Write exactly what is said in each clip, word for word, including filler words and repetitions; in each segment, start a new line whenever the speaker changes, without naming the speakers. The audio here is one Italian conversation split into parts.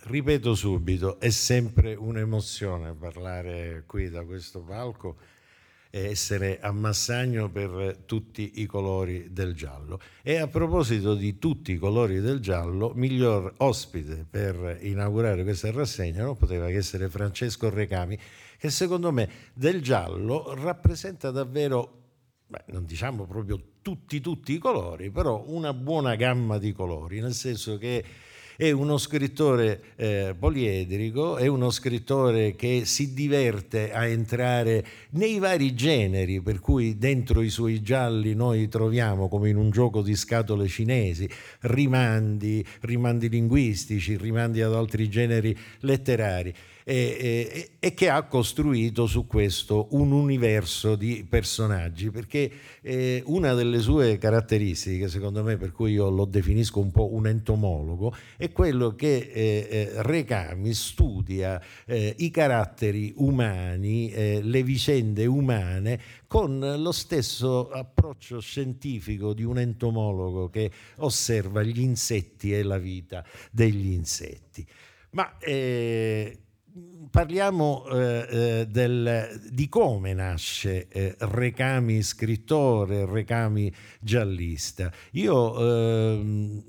ripeto subito, è sempre un'emozione parlare qui da questo palco e essere a Massagno per tutti i colori del giallo. E a proposito di tutti i colori del giallo, miglior ospite per inaugurare questa rassegna non poteva che essere Francesco Recami, che secondo me del giallo rappresenta davvero, beh, non diciamo proprio tutti tutti i colori, però una buona gamma di colori, nel senso che è uno scrittore eh, poliedrico, è uno scrittore che si diverte a entrare nei vari generi, per cui dentro i suoi gialli noi troviamo, come in un gioco di scatole cinesi, rimandi, rimandi linguistici, rimandi ad altri generi letterari. E, e, e che ha costruito su questo un universo di personaggi, perché eh, una delle sue caratteristiche, secondo me, per cui io lo definisco un po' un entomologo, è quello che eh, eh, Recami studia eh, i caratteri umani, eh, le vicende umane, con lo stesso approccio scientifico di un entomologo che osserva gli insetti e la vita degli insetti. Ma eh, parliamo eh, eh, del, di come nasce eh, Recami scrittore, Recami giallista. Io eh,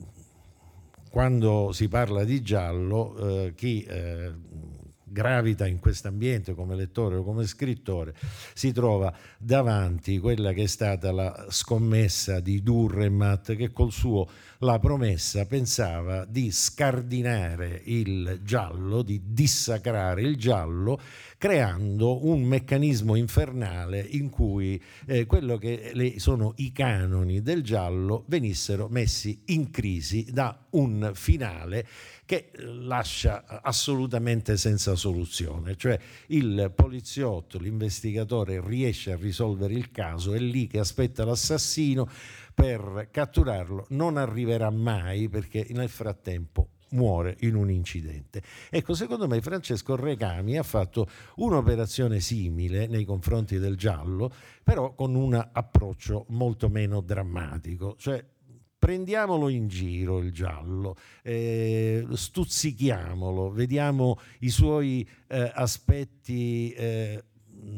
quando si parla di giallo, eh, chi eh, gravita in questo ambiente come lettore o come scrittore si trova davanti quella che è stata la scommessa di Durremat, che col suo La promessa pensava di scardinare il giallo, di dissacrare il giallo, creando un meccanismo infernale in cui eh, quello che le, sono i canoni del giallo venissero messi in crisi da un finale che lascia assolutamente senza soluzione, cioè il poliziotto, l'investigatore riesce a risolvere il caso, è lì che aspetta l'assassino per catturarlo, non arriverà mai perché nel frattempo muore in un incidente. Ecco, secondo me Francesco Recami ha fatto un'operazione simile nei confronti del giallo, però con un approccio molto meno drammatico, cioè prendiamolo in giro il giallo, eh, stuzzichiamolo, vediamo i suoi eh, aspetti eh,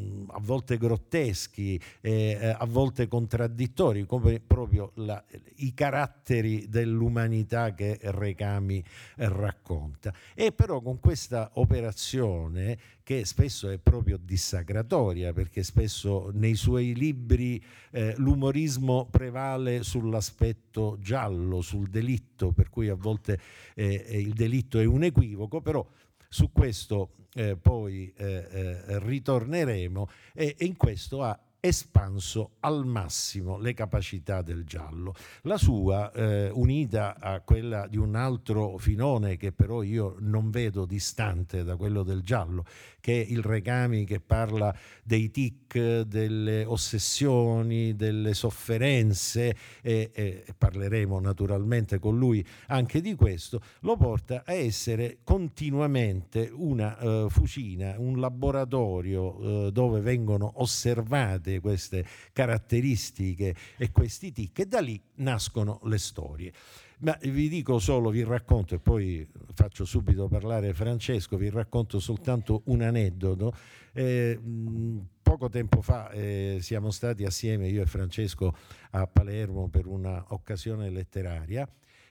a volte grotteschi, eh, a volte contraddittori, come proprio la, i caratteri dell'umanità che Recami eh, racconta. E però con questa operazione, che spesso è proprio dissacratoria, perché spesso nei suoi libri eh, l'umorismo prevale sull'aspetto giallo, sul delitto, per cui a volte eh, il delitto è un equivoco, però su questo eh, poi eh, eh, ritorneremo e, e in questo ha espanso al massimo le capacità del giallo. La sua, eh, unita a quella di un altro filone che però io non vedo distante da quello del giallo, che è il Recami che parla dei tic, delle ossessioni, delle sofferenze, e, e parleremo naturalmente con lui anche di questo, lo porta a essere continuamente una uh, fucina, un laboratorio uh, dove vengono osservate queste caratteristiche e questi tic, e da lì nascono le storie. Ma vi dico solo, vi racconto, e poi faccio subito parlare Francesco, vi racconto soltanto un aneddoto. Eh, poco tempo fa eh, siamo stati assieme, io e Francesco, a Palermo per una occasione letteraria,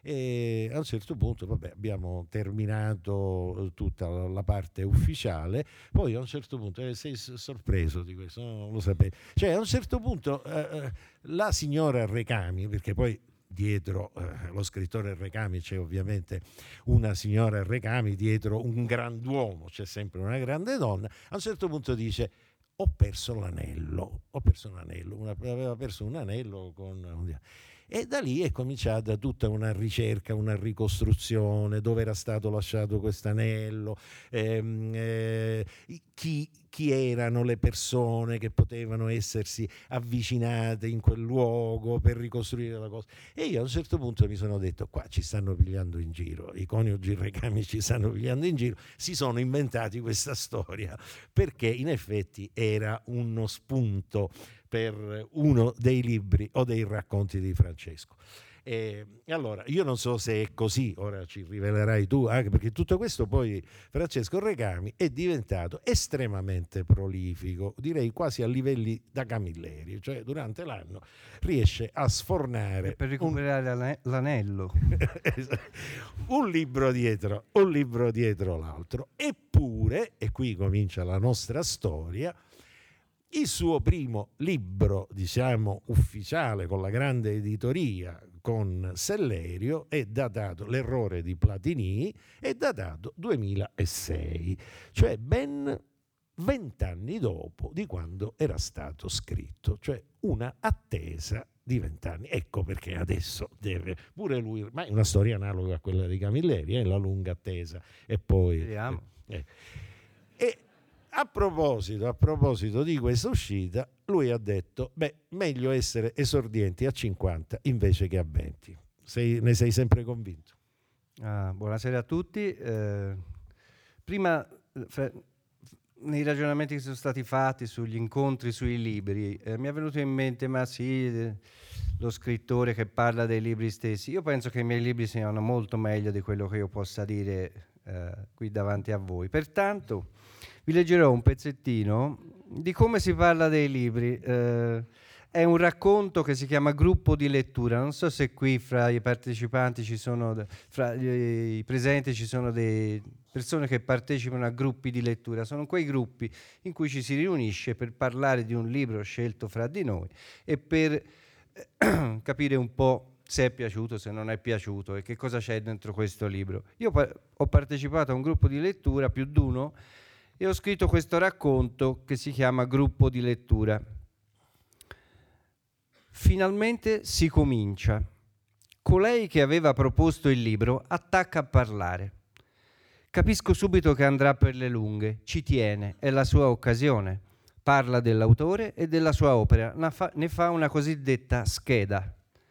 e a un certo punto vabbè, abbiamo terminato tutta la parte ufficiale, poi a un certo punto eh, sei sorpreso di questo, non lo sapevo, cioè a un certo punto eh, la signora Recami, perché poi dietro eh, lo scrittore Recami c'è ovviamente una signora Recami, dietro un grand'uomo c'è sempre una grande donna, a un certo punto dice: ho perso l'anello, ho perso un anello, una, aveva perso un anello con... E da lì è cominciata tutta una ricerca, una ricostruzione, dove era stato lasciato quest'anello, ehm, eh, chi, chi erano le persone che potevano essersi avvicinate in quel luogo per ricostruire la cosa. E io a un certo punto mi sono detto: qua ci stanno pigliando in giro, i coniugi Recami ci stanno pigliando in giro, si sono inventati questa storia, perché in effetti era uno spunto per uno dei libri o dei racconti di Francesco. E allora, io non so se è così, ora ci rivelerai tu, anche perché tutto questo poi Francesco Recami è diventato estremamente prolifico, direi quasi a livelli da Camilleri, cioè durante l'anno riesce a sfornare
per recuperare un... l'anello
un libro dietro, un libro dietro l'altro. Eppure, e qui comincia la nostra storia, il suo primo libro, diciamo, ufficiale, con la grande editoria, con Sellerio, è datato, L'errore di Platini, è datato duemilasei, cioè ben vent'anni dopo di quando era stato scritto, cioè una attesa di vent'anni. Ecco perché adesso deve pure lui, ma è una storia analoga a quella di Camilleri, eh, la lunga attesa. E poi...
Vediamo.
Eh, e a proposito, a proposito di questa uscita, lui ha detto, beh, meglio essere esordienti a cinquanta invece che a venti. Sei, ne sei sempre convinto?
Ah, buonasera a tutti. Eh, prima, fra, nei ragionamenti che sono stati fatti sugli incontri, sui libri, eh, mi è venuto in mente, ma sì, eh, lo scrittore che parla dei libri stessi. Io penso che i miei libri siano molto meglio di quello che io possa dire eh, qui davanti a voi. Pertanto vi leggerò un pezzettino di come si parla dei libri. Eh, è un racconto che si chiama Gruppo di lettura. Non so se qui fra i partecipanti ci sono, fra i presenti ci sono delle persone che partecipano a gruppi di lettura. Sono quei gruppi in cui ci si riunisce per parlare di un libro scelto fra di noi e per eh, capire un po' se è piaciuto, se non è piaciuto e che cosa c'è dentro questo libro. Io pa- ho partecipato a un gruppo di lettura, più di uno, e ho scritto questo racconto che si chiama Gruppo di lettura. Finalmente si comincia. Colei che aveva proposto il libro attacca a parlare. Capisco subito che andrà per le lunghe, ci tiene, è la sua occasione. Parla dell'autore e della sua opera, ne fa una cosiddetta scheda.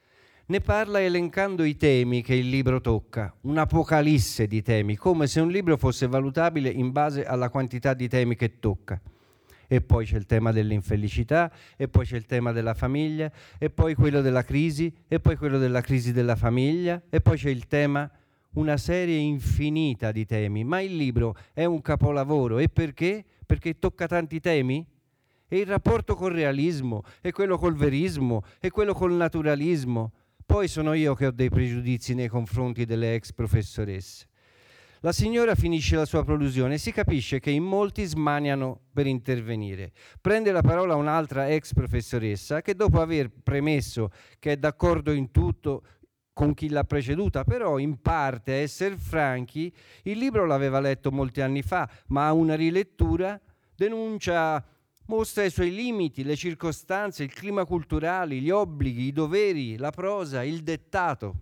Ne parla elencando i temi che il libro tocca, un'apocalisse di temi, come se un libro fosse valutabile in base alla quantità di temi che tocca. E poi c'è il tema dell'infelicità, e poi c'è il tema della famiglia, e poi quello della crisi, e poi quello della crisi della famiglia, e poi c'è il tema, una serie infinita di temi. Ma il libro è un capolavoro. E perché? Perché tocca tanti temi? E il rapporto col realismo, e quello col verismo, e quello col naturalismo. Poi sono io che ho dei pregiudizi nei confronti delle ex professoresse. La signora finisce la sua prolusione e si capisce che in molti smaniano per intervenire. Prende la parola un'altra ex professoressa che, dopo aver premesso che è d'accordo in tutto con chi l'ha preceduta, però in parte, a essere franchi, il libro l'aveva letto molti anni fa, ma a una rilettura denuncia... Mostra i suoi limiti, le circostanze, il clima culturale, gli obblighi, i doveri, la prosa, il dettato.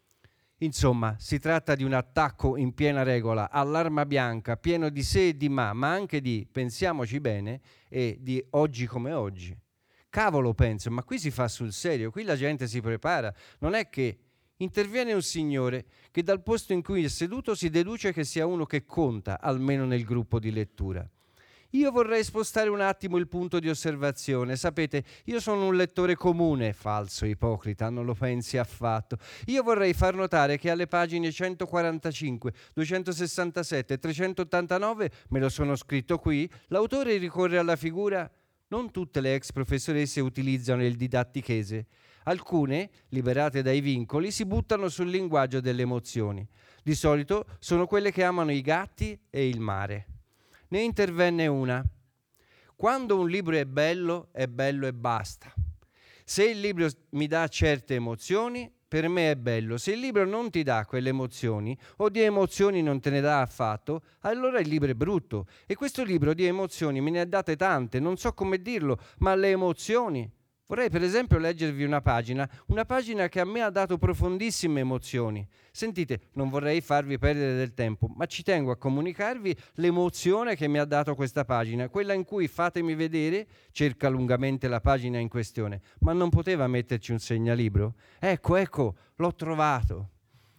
Insomma, si tratta di un attacco in piena regola all'arma bianca, pieno di se e di ma, ma anche di pensiamoci bene e di oggi come oggi. Cavolo, penso, ma qui si fa sul serio, qui la gente si prepara. Non è che interviene un signore che dal posto in cui è seduto si deduce che sia uno che conta, almeno nel gruppo di lettura. Io vorrei spostare un attimo il punto di osservazione. Sapete, io sono un lettore comune, falso ipocrita, non lo pensi affatto. Io vorrei far notare che alle pagine centoquarantacinque, duecentosessantasette e trecentottantanove, me lo sono scritto qui, l'autore ricorre alla figura... Non tutte le ex professoresse utilizzano il didattichese. Alcune, liberate dai vincoli, si buttano sul linguaggio delle emozioni. Di solito sono quelle che amano i gatti e il mare. Ne intervenne una. Quando un libro è bello, è bello e basta. Se il libro mi dà certe emozioni, per me è bello. Se il libro non ti dà quelle emozioni, o di emozioni non te ne dà affatto, allora il libro è brutto. E questo libro di emozioni me ne ha date tante, non so come dirlo, ma le emozioni... Vorrei per esempio leggervi una pagina, una pagina che a me ha dato profondissime emozioni. Sentite, non vorrei farvi perdere del tempo, ma ci tengo a comunicarvi l'emozione che mi ha dato questa pagina, quella in cui, fatemi vedere, cerca lungamente la pagina in questione, ma non poteva metterci un segnalibro? Ecco, ecco, l'ho trovato.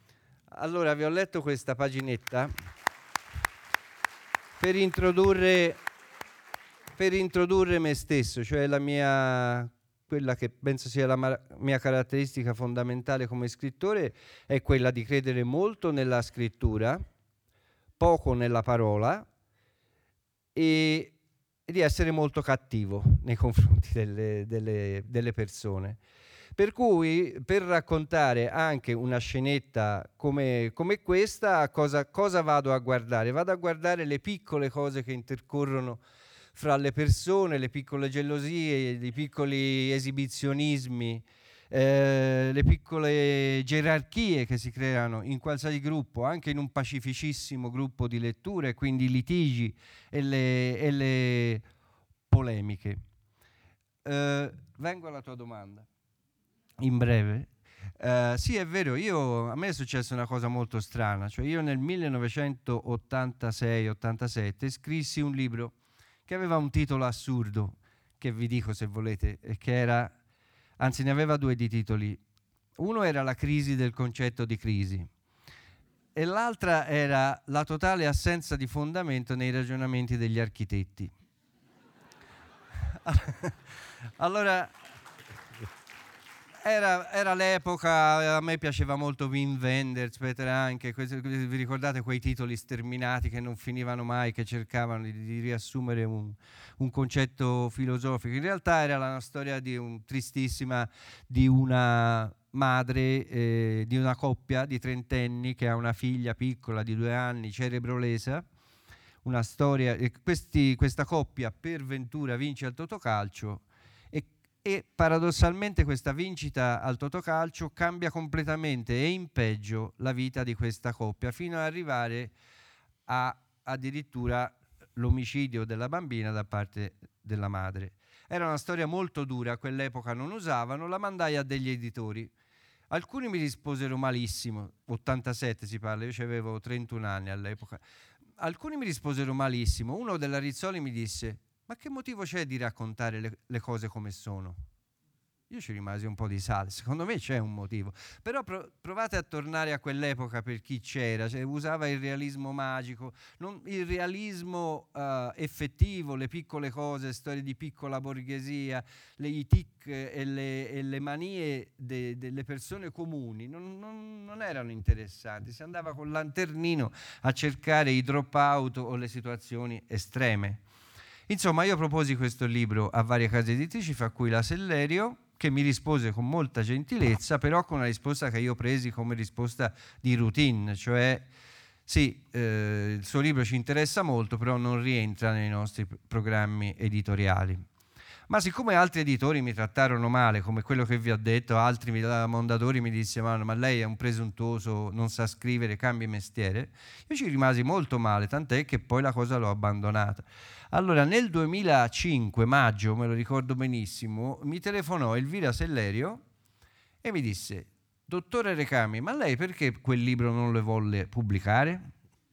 Allora, vi ho letto questa paginetta per introdurre, per introdurre me stesso, cioè la mia... quella che penso sia la ma- mia caratteristica fondamentale come scrittore è quella di credere molto nella scrittura, poco nella parola e di essere molto cattivo nei confronti delle, delle, delle persone. Per cui, per raccontare anche una scenetta come, come questa, cosa, cosa vado a guardare? Vado a guardare le piccole cose che intercorrono fra le persone, le piccole gelosie, i piccoli esibizionismi, eh, le piccole gerarchie che si creano in qualsiasi gruppo, anche in un pacificissimo gruppo di letture, quindi i litigi e le, e le polemiche. Eh, vengo alla tua domanda. In breve, uh, sì, è vero, io, a me è successa una cosa molto strana, cioè io nel millenovecentottantasei ottantasette scrissi un libro che aveva un titolo assurdo, che vi dico se volete, che era, anzi ne aveva due di titoli. Uno era La crisi del concetto di crisi e l'altra era La totale assenza di fondamento nei ragionamenti degli architetti. Allora... Era, era l'epoca, a me piaceva molto Wim Wenders, Peter Hanke, vi ricordate quei titoli sterminati che non finivano mai, che cercavano di, di riassumere un, un concetto filosofico. In realtà era la storia di un, tristissima di una madre, eh, di una coppia di trentenni che ha una figlia piccola di due anni, cerebrolesa, una storia, e questi, questa coppia per ventura vince al Totocalcio. E paradossalmente questa vincita al Totocalcio cambia completamente e in peggio la vita di questa coppia, fino ad arrivare a addirittura l'omicidio della bambina da parte della madre. Era una storia molto dura, a quell'epoca non usavano, la mandai a degli editori. Alcuni mi risposero malissimo, ottantasette si parla, io avevo trentuno anni all'epoca. Alcuni mi risposero malissimo, uno della Rizzoli mi disse: ma che motivo c'è di raccontare le, le cose come sono? Io ci rimasi un po' di sale, secondo me c'è un motivo. Però pro- provate a tornare a quell'epoca per chi c'era, cioè, usava il realismo magico, non, il realismo uh, effettivo, le piccole cose, storie di piccola borghesia, le, i tic e le, e le manie de, delle persone comuni non, non, non erano interessanti. Si andava col lanternino a cercare i drop out o le situazioni estreme. Insomma, io proposi questo libro a varie case editrici, fra cui la Sellerio, che mi rispose con molta gentilezza, però con una risposta che io presi come risposta di routine, cioè sì, eh, il suo libro ci interessa molto, però non rientra nei nostri programmi editoriali. Ma siccome altri editori mi trattarono male, come quello che vi ho detto, altri Mondadori mi dissero: ma lei è un presuntuoso, non sa scrivere, cambi mestiere, io ci rimasi molto male, tant'è che poi la cosa l'ho abbandonata. Allora nel duemilacinque, maggio, me lo ricordo benissimo, mi telefonò Elvira Sellerio e mi disse: dottore Recami, ma lei perché quel libro non lo volle pubblicare?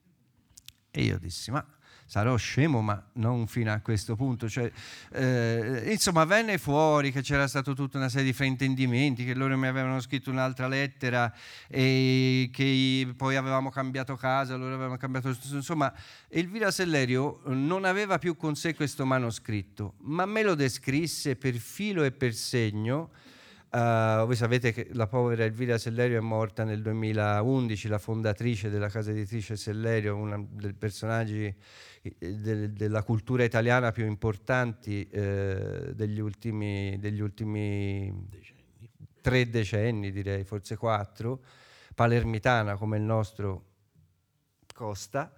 E io dissi: ma sarò scemo, ma non fino a questo punto. Cioè, eh, insomma, venne fuori che c'era stata tutta una serie di fraintendimenti, che loro mi avevano scritto un'altra lettera e che poi avevamo cambiato casa, loro avevano cambiato... Insomma, Elvira Sellerio non aveva più con sé questo manoscritto, ma me lo descrisse per filo e per segno. Uh, voi sapete che la povera Elvira Sellerio è morta nel duemilaundici, la fondatrice della casa editrice Sellerio, una dei personaggi de- della cultura italiana più importanti eh, degli ultimi, degli ultimi decenni. tre decenni, direi, forse quattro, palermitana come il nostro Costa,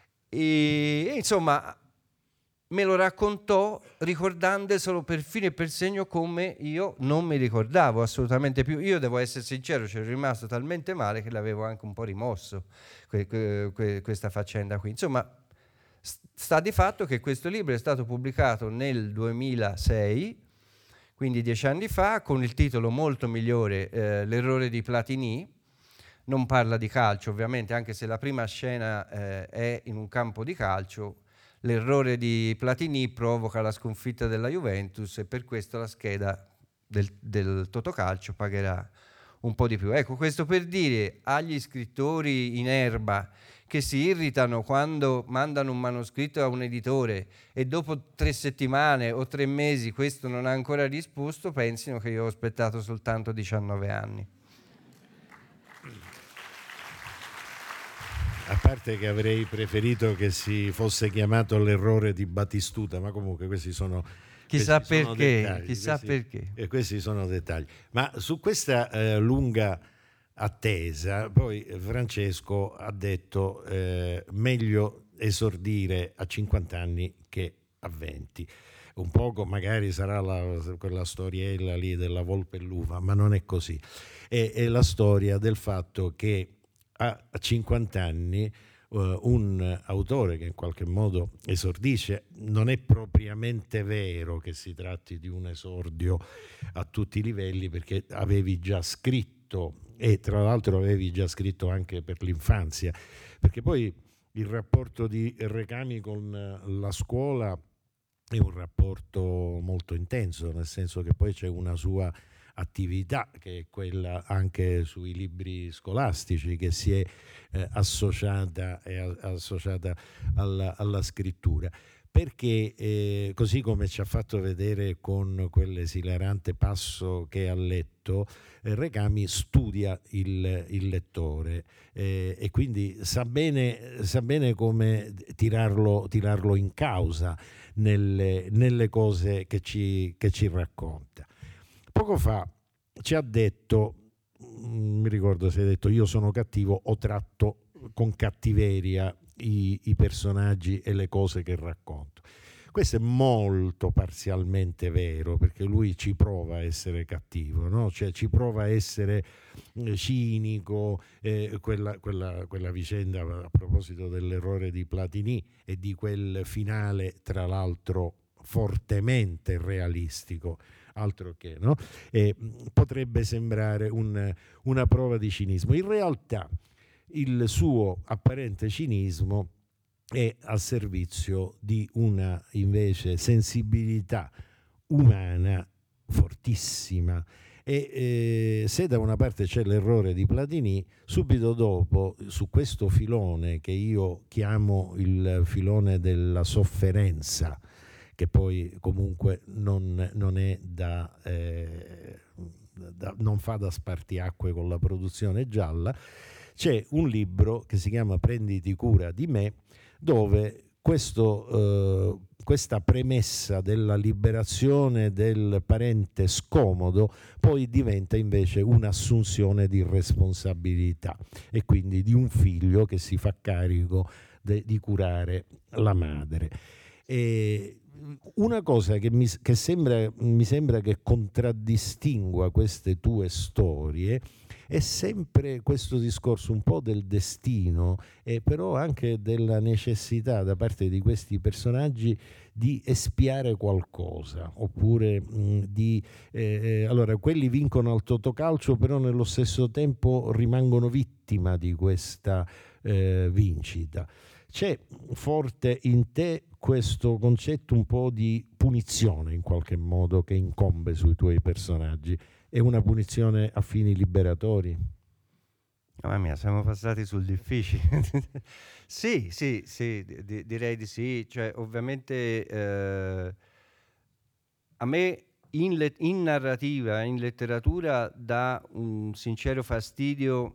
e, e insomma me lo raccontò ricordandoselo per filo e per segno come io non mi ricordavo assolutamente più. Io devo essere sincero, ci ero rimasto talmente male che l'avevo anche un po' rimosso que- que- questa faccenda qui. Insomma, sta di fatto che questo libro è stato pubblicato nel duemilasei, quindi dieci anni fa, con il titolo molto migliore, eh, L'errore di Platini. Non parla di calcio ovviamente, anche se la prima scena eh, è in un campo di calcio. L'errore di Platini provoca la sconfitta della Juventus e per questo la scheda del, del Totocalcio pagherà un po' di più. Ecco, questo per dire agli scrittori in erba che si irritano quando mandano un manoscritto a un editore e dopo tre settimane o tre mesi questo non ha ancora risposto, pensino che io ho aspettato soltanto diciannove anni.
A parte che avrei preferito che si fosse chiamato l'errore di Battistuta, ma comunque questi sono
chissà
questi sono
perché,
dettagli,
chissà
questi,
perché.
E questi sono dettagli. Ma su questa eh, lunga attesa, poi Francesco ha detto eh, meglio esordire a cinquanta anni che a venti. Un poco magari sarà la, quella storiella lì della volpe e l'uva, ma non è così. È, è la storia del fatto che a cinquanta anni uh, un autore che in qualche modo esordisce, non è propriamente vero che si tratti di un esordio a tutti i livelli, perché avevi già scritto, e tra l'altro avevi già scritto anche per l'infanzia, perché poi il rapporto di Recami con la scuola è un rapporto molto intenso, nel senso che poi c'è una sua attività che è quella anche sui libri scolastici, che si è eh, associata, è associata alla, alla scrittura, perché eh, così come ci ha fatto vedere con quell'esilarante passo che ha letto, eh, Recami studia il, il lettore eh, e quindi sa bene, sa bene come tirarlo, tirarlo in causa nelle, nelle cose che ci, che ci racconta. Poco fa ci ha detto, non mi ricordo se ha detto io sono cattivo, ho tratto con cattiveria i, i personaggi e le cose che racconto. Questo è molto parzialmente vero, perché lui ci prova a essere cattivo, no? Cioè ci prova a essere cinico, eh, quella, quella, quella vicenda a proposito dell'errore di Platini e di quel finale tra l'altro fortemente realistico, altro che, no? Eh, potrebbe sembrare un, una prova di cinismo. In realtà il suo apparente cinismo è al servizio di una invece sensibilità umana fortissima. E eh, se da una parte c'è l'errore di Platini, subito dopo su questo filone che io chiamo il filone della sofferenza, che poi comunque non, non è da, eh, da non fa da spartiacque con la produzione gialla, c'è un libro che si chiama Prenditi cura di me, dove questo, eh, questa premessa della liberazione del parente scomodo poi diventa invece un'assunzione di responsabilità e quindi di un figlio che si fa carico de, di curare la madre. E una cosa che, mi, che sembra, mi sembra che contraddistingua queste tue storie è sempre questo discorso un po' del destino e però anche della necessità da parte di questi personaggi di espiare qualcosa, oppure mh, di eh, allora quelli vincono al totocalcio però nello stesso tempo rimangono vittima di questa eh, vincita. C'è forte in te questo concetto un po' di punizione in qualche modo che incombe sui tuoi personaggi. È una punizione a fini liberatori?
Mamma mia, siamo passati sul difficile. Sì, sì, sì, di- direi di sì. Cioè, ovviamente eh, a me in, le- in narrativa, in letteratura, dà un sincero fastidio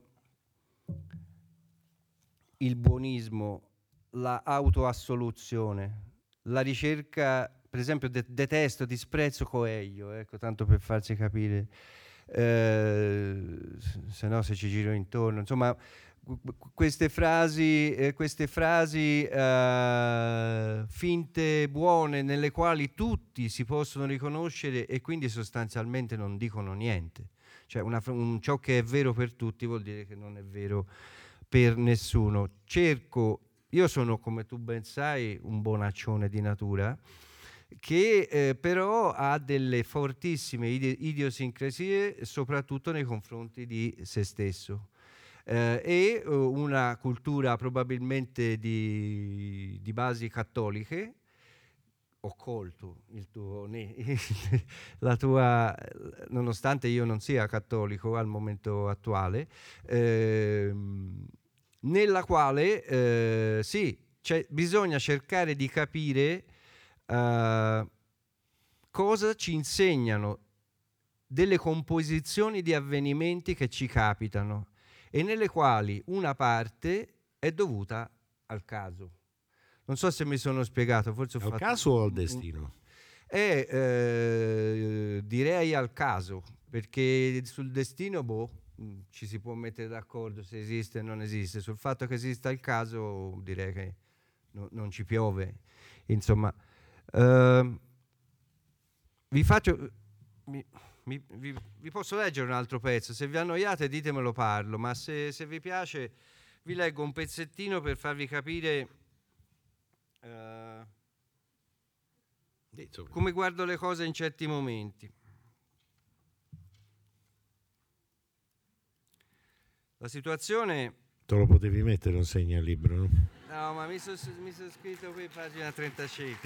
il buonismo, la autoassoluzione, la ricerca, per esempio de- detesto, disprezzo Coelho, ecco, tanto per farsi capire, eh, se no se ci giro intorno, insomma, queste frasi, eh, queste frasi eh, finte buone nelle quali tutti si possono riconoscere e quindi sostanzialmente non dicono niente. Cioè una, un, ciò che è vero per tutti vuol dire che non è vero per nessuno. Cerco, io sono come tu ben sai un bonaccione di natura che eh, però ha delle fortissime ide- idiosincrasie soprattutto nei confronti di se stesso. Eh, e uh, una cultura probabilmente di, di basi cattoliche. Ho colto il tuo, la tua, nonostante io non sia cattolico al momento attuale, ehm, nella quale eh, sì, cioè, bisogna cercare di capire uh, cosa ci insegnano delle composizioni di avvenimenti che ci capitano e nelle quali una parte è dovuta al caso. Non so se mi sono spiegato, forse ho
al
fatto
caso o al destino?
Eh, eh, direi al caso, perché sul destino, boh, ci si può mettere d'accordo se esiste o non esiste. Sul fatto che esista il caso, direi che no, non ci piove. Insomma, eh, vi faccio... Mi, mi, vi, vi posso leggere un altro pezzo? Se vi annoiate ditemelo, parlo, ma se, se vi piace vi leggo un pezzettino per farvi capire eh, come guardo le cose in certi momenti. La situazione...
Te lo potevi mettere un segnalibro, no?
No, ma mi sono son scritto qui, pagina trentacinque.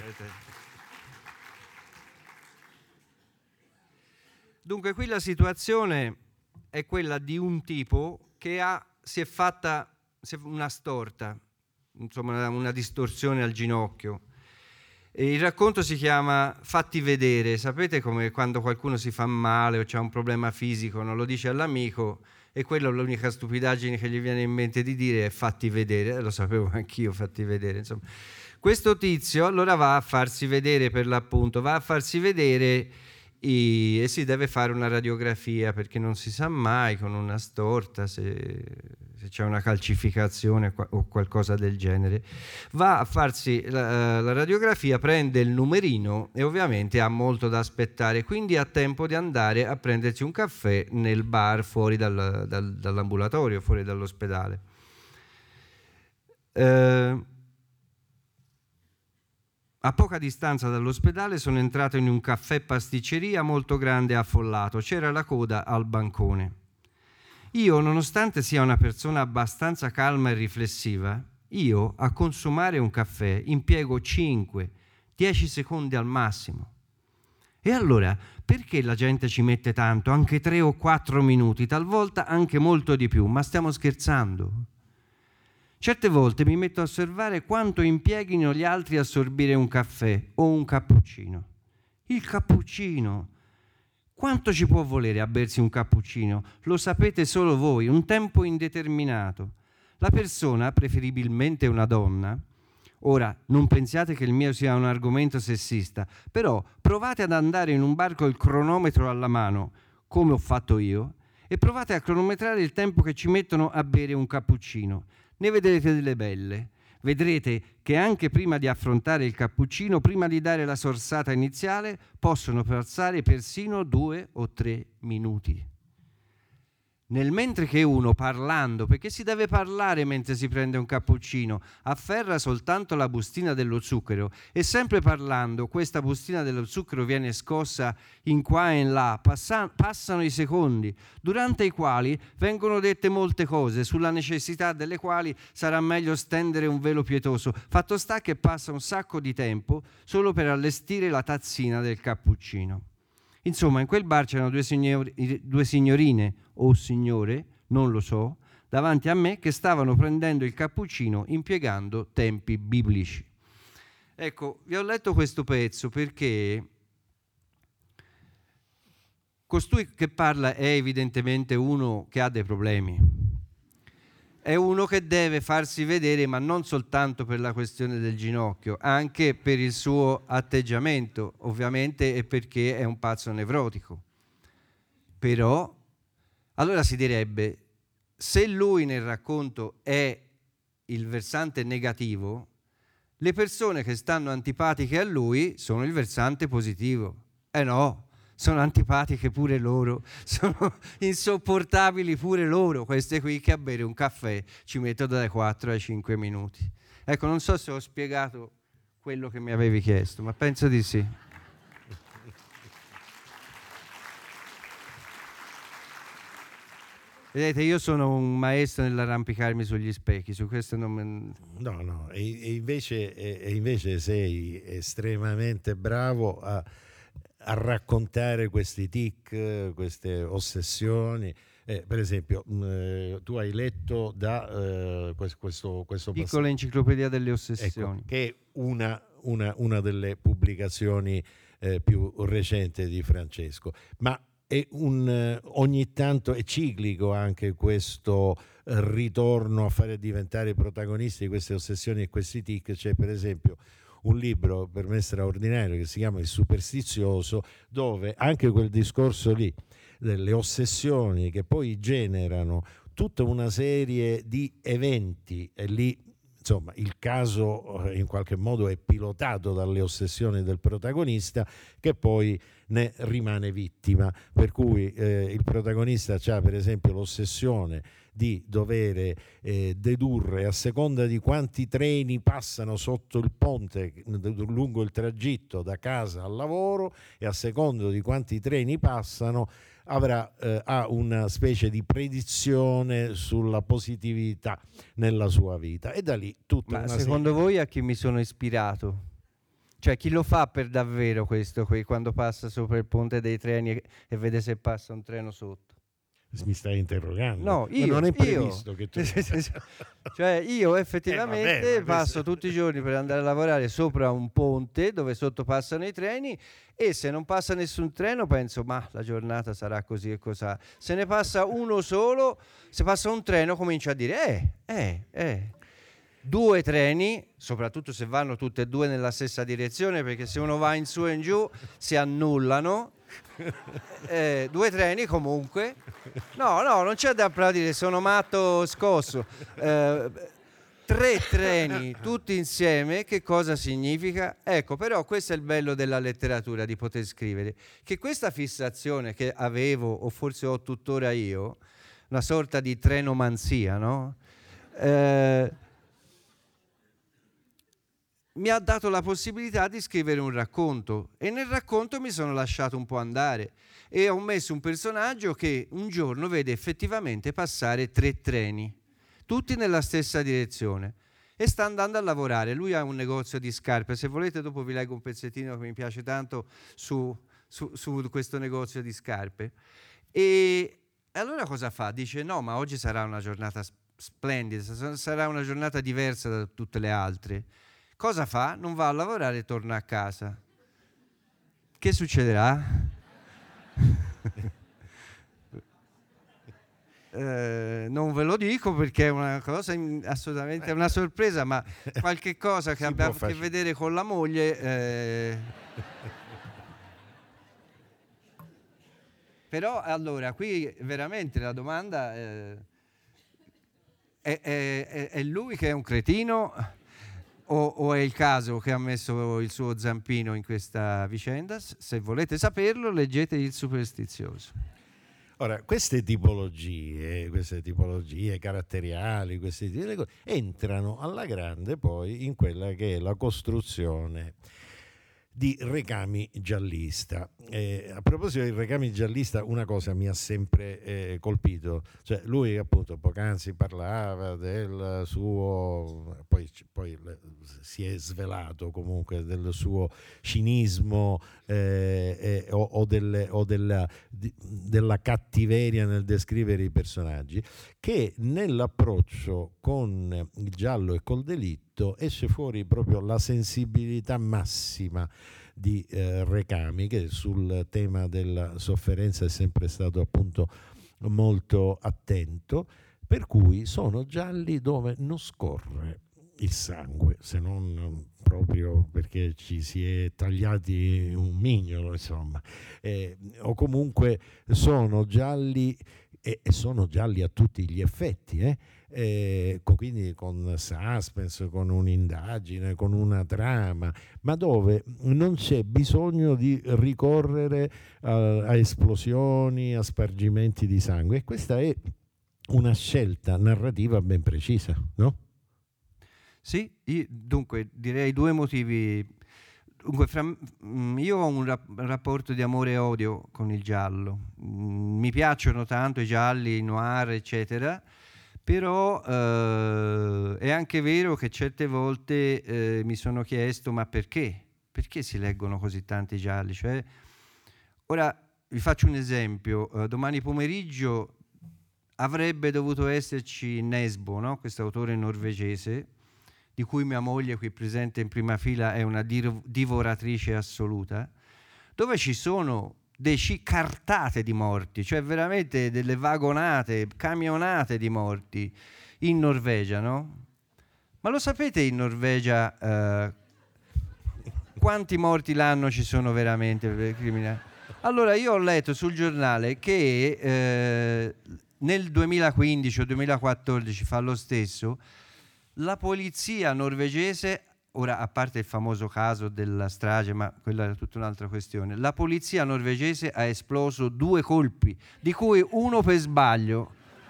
Dunque, qui la situazione è quella di un tipo che ha, si è fatta una storta, insomma una distorsione al ginocchio. E il racconto si chiama Fatti vedere. Sapete come quando qualcuno si fa male o c'ha un problema fisico, non lo dice all'amico, e quello l'unica stupidaggine che gli viene in mente di dire è fatti vedere, lo sapevo anch'io, fatti vedere, insomma. Questo tizio allora va a farsi vedere, per l'appunto, va a farsi vedere e, e si deve fare una radiografia, perché non si sa mai con una storta se, se c'è una calcificazione o qualcosa del genere. Va a farsi la, la radiografia, prende il numerino e ovviamente ha molto da aspettare, quindi ha tempo di andare a prendersi un caffè nel bar fuori dal, dal, dall'ambulatorio, fuori dall'ospedale. Eh, A poca distanza dall'ospedale sono entrato in un caffè pasticceria molto grande e affollato. C'era la coda al bancone. Io, nonostante sia una persona abbastanza calma e riflessiva, io a consumare un caffè impiego cinque dieci secondi al massimo. E allora, perché la gente ci mette tanto, anche tre o quattro minuti, talvolta anche molto di più? Ma stiamo scherzando? Certe volte mi metto a osservare quanto impieghino gli altri a sorbire un caffè o un cappuccino. Il cappuccino! Quanto ci può volere a bersi un cappuccino? Lo sapete solo voi, un tempo indeterminato. La persona, preferibilmente una donna, ora non pensiate che il mio sia un argomento sessista, però provate ad andare in un bar col cronometro alla mano, come ho fatto io, e provate a cronometrare il tempo che ci mettono a bere un cappuccino. Ne vedrete delle belle. Vedrete che anche prima di affrontare il cappuccino, prima di dare la sorsata iniziale, possono passare persino due o tre minuti. Nel mentre che uno, parlando, perché si deve parlare mentre si prende un cappuccino, afferra soltanto la bustina dello zucchero e sempre parlando questa bustina dello zucchero viene scossa in qua e in là, passa, passano i secondi, durante i quali vengono dette molte cose, sulla necessità delle quali sarà meglio stendere un velo pietoso. Fatto sta che passa un sacco di tempo solo per allestire la tazzina del cappuccino. Insomma, in quel bar c'erano due, signori, due signorine o signore, non lo so, davanti a me che stavano prendendo il cappuccino impiegando tempi biblici. Ecco, vi ho letto questo pezzo perché costui che parla è evidentemente uno che ha dei problemi. È uno che deve farsi vedere, ma non soltanto per la questione del ginocchio, anche per il suo atteggiamento, ovviamente, e perché è un pazzo nevrotico. Però, allora si direbbe, se lui nel racconto è il versante negativo, le persone che stanno antipatiche a lui sono il versante positivo. Eh no! Sono antipatiche pure loro, sono insopportabili pure loro, queste qui che a bere un caffè ci mettono dai quattro ai cinque minuti. Ecco, non so se ho spiegato quello che mi avevi chiesto, ma penso di sì. Vedete, io sono un maestro nell'arrampicarmi sugli specchi, su questo non me...
No, no, e, e, invece, e, e invece sei estremamente bravo a... a raccontare questi tic, queste ossessioni, Eh, per esempio, mh, tu hai letto da eh, questo, questo, questo
Piccola
passaggio,
enciclopedia delle ossessioni.
ecco, che è una, una, una delle pubblicazioni eh, più recenti di Francesco, ma è un, eh, ogni tanto è ciclico anche questo eh, ritorno a fare diventare i protagonisti di queste ossessioni e questi tic. C'è per esempio un libro per me straordinario che si chiama Il superstizioso, dove anche quel discorso lì delle ossessioni che poi generano tutta una serie di eventi, e lì insomma il caso eh, in qualche modo è pilotato dalle ossessioni del protagonista, che poi ne rimane vittima, per cui eh, il protagonista ha per esempio l'ossessione di dover eh, dedurre a seconda di quanti treni passano sotto il ponte lungo il tragitto da casa al lavoro, e a seconda di quanti treni passano avrà eh, ha una specie di predizione sulla positività nella sua vita, e da lì tutta
Ma
una
secondo
serie...
voi a chi mi sono ispirato? Cioè, chi lo fa per davvero questo, qui, quando passa sopra il ponte dei treni e, e vede se passa un treno sotto?
Mi stai interrogando?
No,
Ma
io,
non è
io.
previsto che tu...
Cioè, io effettivamente
Eh, vabbè, ma
passo
questo-
tutti i giorni per andare a lavorare sopra un ponte dove sotto passano i treni, e se non passa nessun treno penso, ma la giornata sarà così e cos'ha. Se ne passa uno solo, se passa un treno comincio a dire, eh, eh, eh. Due treni, soprattutto se vanno tutte e due nella stessa direzione, perché se uno va in su e in giù si annullano. Eh, due treni comunque. No, no, non c'è da applaudire, sono matto scosso. Eh, tre treni tutti insieme, che cosa significa? Ecco, però questo è il bello della letteratura, di poter scrivere, che questa fissazione che avevo, o forse ho tuttora io, una sorta di trenomanzia, no? Eh, mi ha dato la possibilità di scrivere un racconto, e nel racconto mi sono lasciato un po' andare e ho messo un personaggio che un giorno vede effettivamente passare tre treni, tutti nella stessa direzione, e sta andando a lavorare. Lui ha un negozio di scarpe, se volete dopo vi leggo un pezzettino che mi piace tanto su, su, su questo negozio di scarpe. E allora cosa fa? Dice no, ma oggi sarà una giornata splendida, sarà una giornata diversa da tutte le altre. Cosa fa? Non va a lavorare e torna a casa. Che succederà? eh, non ve lo dico perché è una cosa in, assolutamente una sorpresa, ma qualche cosa che abbia a che vedere con la moglie. Eh... Però allora qui veramente la domanda eh, è, è, è lui che è un cretino? O, o è il caso che ha messo il suo zampino in questa vicenda? Se volete saperlo, leggete Il superstizioso.
Ora, queste tipologie, queste tipologie caratteriali, queste tipologie, entrano alla grande poi in quella che è la costruzione di Recami giallista. Eh, a proposito di Recami giallista, una cosa mi ha sempre eh, colpito, cioè lui appunto poc'anzi parlava del suo, poi, poi si è svelato comunque del suo cinismo eh, eh, o, o, delle, o della, di, della cattiveria nel descrivere i personaggi, che nell'approccio con il giallo e col delitto esce fuori proprio la sensibilità massima di eh, Recami, che sul tema della sofferenza è sempre stato appunto molto attento, per cui sono gialli dove non scorre il sangue, se non proprio perché ci si è tagliati un mignolo, insomma, eh, o comunque sono gialli e, e sono gialli a tutti gli effetti, eh? Eh, quindi con suspense, con un'indagine, con una trama, ma dove non c'è bisogno di ricorrere a, a esplosioni, a spargimenti di sangue, e questa è una scelta narrativa ben precisa, no?
Sì, io, dunque direi due motivi. Dunque, fra, io ho un, rap- un rapporto di amore e odio con il giallo. Mm, mi piacciono tanto i gialli, i noir, eccetera. Però eh, è anche vero che certe volte eh, mi sono chiesto ma perché? Perché si leggono così tanti gialli? Cioè, ora vi faccio un esempio, eh, domani pomeriggio avrebbe dovuto esserci Nesbo, no? Questo autore norvegese, di cui mia moglie qui presente in prima fila è una divoratrice assoluta, dove ci sono deci cartate di morti, cioè veramente delle vagonate, camionate di morti in Norvegia, no? Ma lo sapete in Norvegia eh, quanti morti l'anno ci sono veramente per criminali? Allora, io ho letto sul giornale che eh, nel duemilaquindici o duemilaquattordici, fa lo stesso, la polizia norvegese, ora a parte il famoso caso della strage, ma quella era tutta un'altra questione, la polizia norvegese ha esploso due colpi, di cui uno per sbaglio.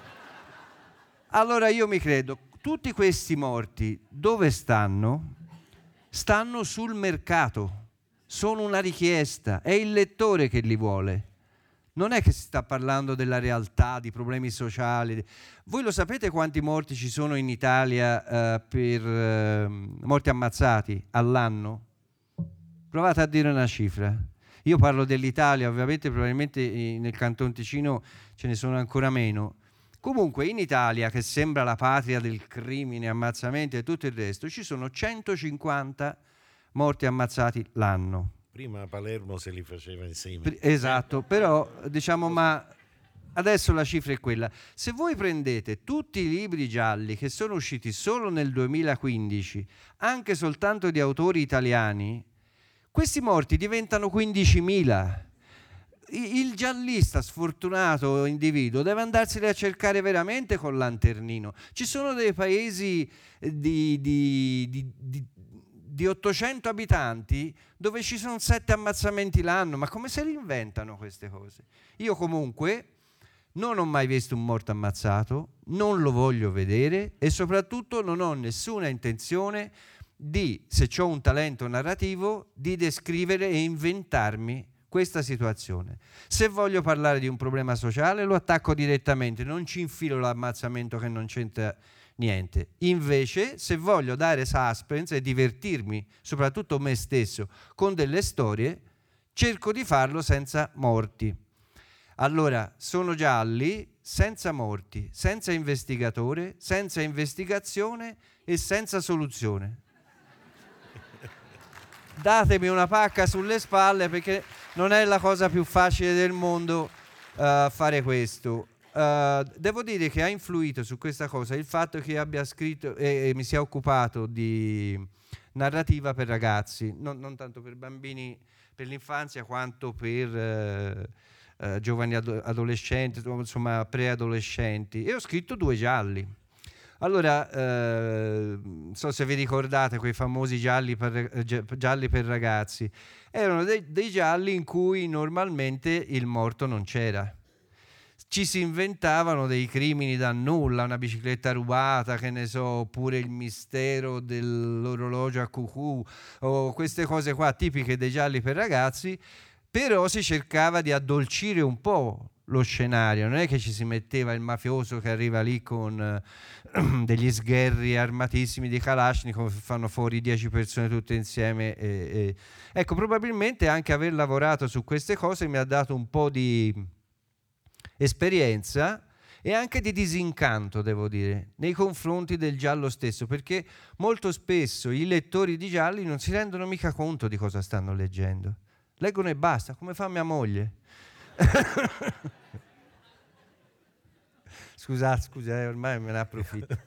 Allora io mi credo, tutti questi morti dove stanno? Stanno sul mercato, sono una richiesta, è il lettore che li vuole. Non è che si sta parlando della realtà, di problemi sociali. Voi lo sapete quanti morti ci sono in Italia eh, per eh, morti ammazzati all'anno? Provate a dire una cifra. Io parlo dell'Italia, ovviamente probabilmente nel Canton Ticino ce ne sono ancora meno. Comunque in Italia, che sembra la patria del crimine, ammazzamenti e tutto il resto, ci sono centocinquanta morti ammazzati l'anno.
Prima a Palermo se li faceva insieme.
Esatto, però diciamo, ma adesso la cifra è quella. Se voi prendete tutti i libri gialli che sono usciti solo nel duemilaquindici, anche soltanto di autori italiani, questi morti diventano quindicimila. Il giallista sfortunato individuo deve andarsene a cercare veramente col lanternino. Ci sono dei paesi di, di, di, di di ottocento abitanti dove ci sono sette ammazzamenti l'anno, ma come se li inventano queste cose? Io comunque non ho mai visto un morto ammazzato, non lo voglio vedere e soprattutto non ho nessuna intenzione di, se ho un talento narrativo, di descrivere e inventarmi questa situazione. Se voglio parlare di un problema sociale lo attacco direttamente, non ci infilo l'ammazzamento che non c'entra niente. Invece, se voglio dare suspense e divertirmi, soprattutto me stesso, con delle storie, cerco di farlo senza morti. Allora, sono gialli senza morti, senza investigatore, senza investigazione e senza soluzione. Datemi una pacca sulle spalle perché non è la cosa più facile del mondo uh, fare questo. Uh, devo dire che ha influito su questa cosa il fatto che abbia scritto e, e mi sia occupato di narrativa per ragazzi, non, non tanto per bambini, per l'infanzia, quanto per uh, uh, giovani ado- adolescenti, insomma preadolescenti, e ho scritto due gialli. Allora, eh, non so se vi ricordate quei famosi gialli per, gialli per ragazzi, erano dei, dei gialli in cui normalmente il morto non c'era. Ci si inventavano dei crimini da nulla, una bicicletta rubata, che ne so, oppure il mistero dell'orologio a cucù, o queste cose qua tipiche dei gialli per ragazzi, però si cercava di addolcire un po' lo scenario, non è che ci si metteva il mafioso che arriva lì con eh, degli sgherri armatissimi di Kalashnikov, fanno fuori dieci persone tutte insieme e, e. Ecco, probabilmente anche aver lavorato su queste cose mi ha dato un po' di esperienza e anche di disincanto, devo dire, nei confronti del giallo stesso, perché molto spesso i lettori di gialli non si rendono mica conto di cosa stanno leggendo, leggono e basta, come fa mia moglie. Scusate, scusa, eh, ormai me ne approfitto.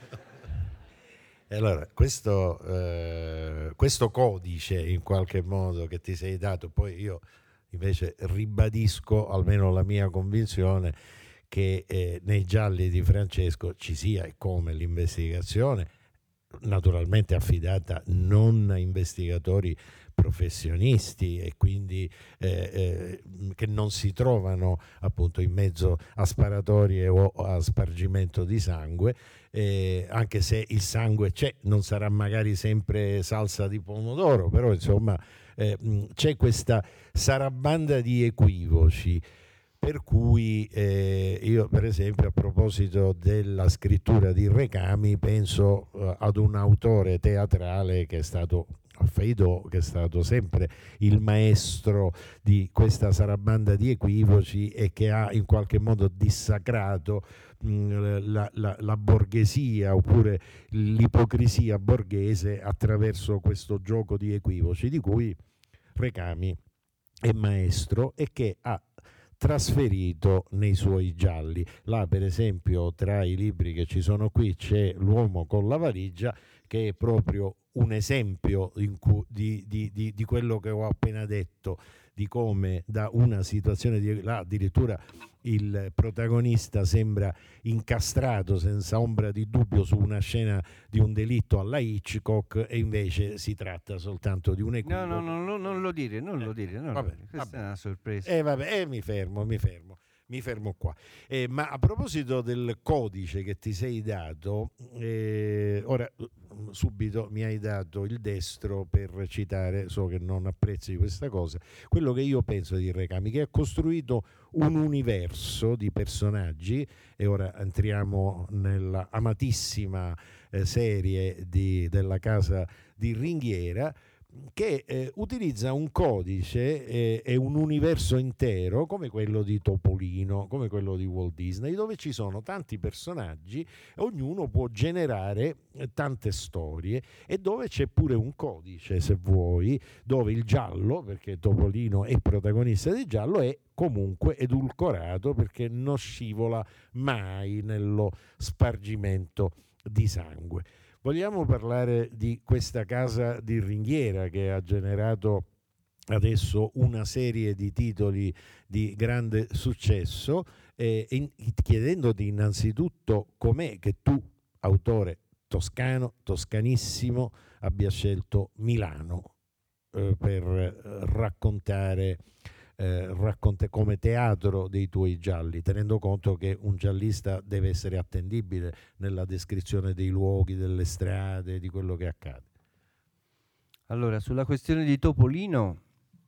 E allora, questo, eh, questo codice in qualche modo che ti sei dato, poi io invece ribadisco almeno la mia convinzione che eh, nei gialli di Francesco ci sia e come l'investigazione, naturalmente affidata non a investigatori professionisti e quindi eh, eh, che non si trovano appunto in mezzo a sparatorie o a spargimento di sangue, eh, anche se il sangue c'è, non sarà magari sempre salsa di pomodoro, però insomma eh, c'è questa sarabanda di equivoci. Per cui eh, io per esempio a proposito della scrittura di Recami penso eh, ad un autore teatrale che è stato Feydeau, che è stato sempre il maestro di questa sarabanda di equivoci e che ha in qualche modo dissacrato mh, la, la, la borghesia oppure l'ipocrisia borghese attraverso questo gioco di equivoci di cui Recami è maestro e che ha trasferito nei suoi gialli. Là, per esempio, tra i libri che ci sono qui c'è L'uomo con la valigia, che è proprio un esempio in cui, di, di, di, di quello che ho appena detto, di come da una situazione di là addirittura il protagonista sembra incastrato senza ombra di dubbio su una scena di un delitto alla Hitchcock, e invece si tratta soltanto di un equivoco.
No, no, no, non lo dire, non lo dire, non
vabbè,
lo dire. Questa
vabbè.
è una sorpresa.
Eh, vabbè, eh, mi fermo, mi fermo. Mi fermo qua. Eh, ma a proposito del codice che ti sei dato, eh, ora subito mi hai dato il destro per citare, so che non apprezzi questa cosa, quello che io penso di Recami, che ha costruito un universo di personaggi, e ora entriamo nella amatissima eh, serie di, della casa di Ringhiera, che eh, utilizza un codice e eh, un universo intero come quello di Topolino, come quello di Walt Disney, dove ci sono tanti personaggi e ognuno può generare eh, tante storie, e dove c'è pure un codice, se vuoi, dove il giallo, perché Topolino è protagonista del giallo, è comunque edulcorato perché non scivola mai nello spargimento di sangue. Vogliamo parlare di questa casa di Ringhiera che ha generato adesso una serie di titoli di grande successo, eh, in, chiedendoti innanzitutto com'è che tu, autore toscano, toscanissimo, abbia scelto Milano eh, per raccontare Eh, racconta come teatro dei tuoi gialli, tenendo conto che un giallista deve essere attendibile nella descrizione dei luoghi, delle strade, di quello che accade.
Allora, sulla questione di Topolino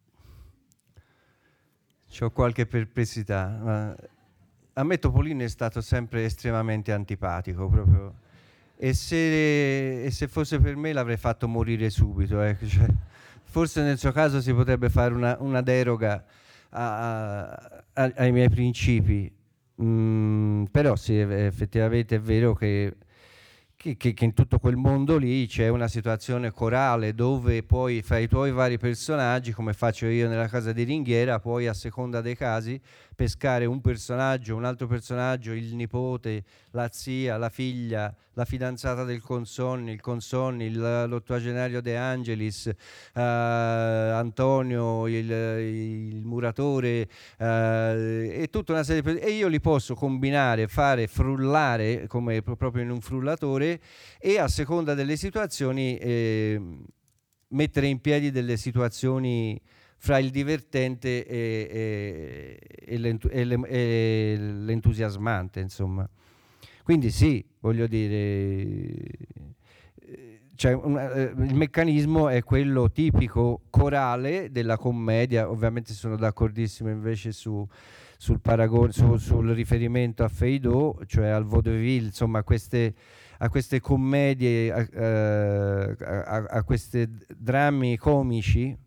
c'ho qualche perplessità, ma a me Topolino è stato sempre estremamente antipatico, proprio, e se, e se fosse per me l'avrei fatto morire subito, ecco. Cioè, forse nel suo caso si potrebbe fare una, una deroga a, a, ai miei principi, mm, però sì, effettivamente è vero che, che, che, che in tutto quel mondo lì c'è una situazione corale dove poi fra i tuoi vari personaggi, come faccio io nella casa di Ringhiera, puoi a seconda dei casi pescare un personaggio, un altro personaggio, il nipote, la zia, la figlia, la fidanzata del Consonni, il Consonni, il, l'ottuagenario De Angelis, eh, Antonio, il, il muratore, eh, e tutta una serie di, e io li posso combinare, fare frullare come proprio in un frullatore, e a seconda delle situazioni eh, mettere in piedi delle situazioni fra il divertente e, e, e, l'entu- e, le, e l'entusiasmante, insomma. Quindi sì, voglio dire, cioè una, eh, il meccanismo è quello tipico corale della commedia. Ovviamente sono d'accordissimo invece su, sul paragone, su, sul riferimento a Feydeau, cioè al vaudeville, insomma, queste, a queste commedie, a, a, a questi drammi comici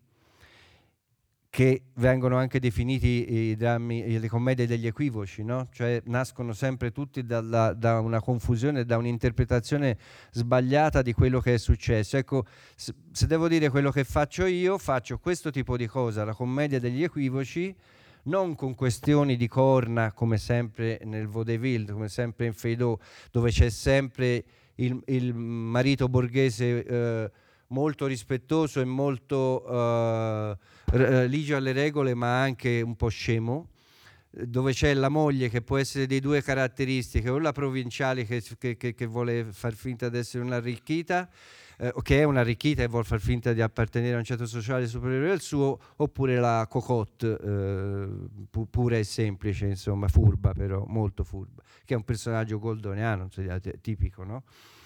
che vengono anche definiti i drammi, le commedie degli equivoci, no? Cioè nascono sempre tutti dalla, da una confusione, da un'interpretazione sbagliata di quello che è successo. Ecco, se, se devo dire quello che faccio io, faccio questo tipo di cosa, la commedia degli equivoci, non con questioni di corna come sempre nel vaudeville, come sempre in Feydeau, dove c'è sempre il, il marito borghese eh, molto rispettoso e molto uh, r- ligio alle regole, ma anche un po' scemo, dove c'è la moglie che può essere di due caratteristiche, o la provinciale che, che, che, che vuole far finta di essere un'arricchita, eh, che è un'arricchita e vuole far finta di appartenere a un ceto sociale superiore al suo, oppure la cocotte, eh, pu- pura e semplice, insomma, furba, però molto furba, che è un personaggio goldoniano, insomma, tipico, no?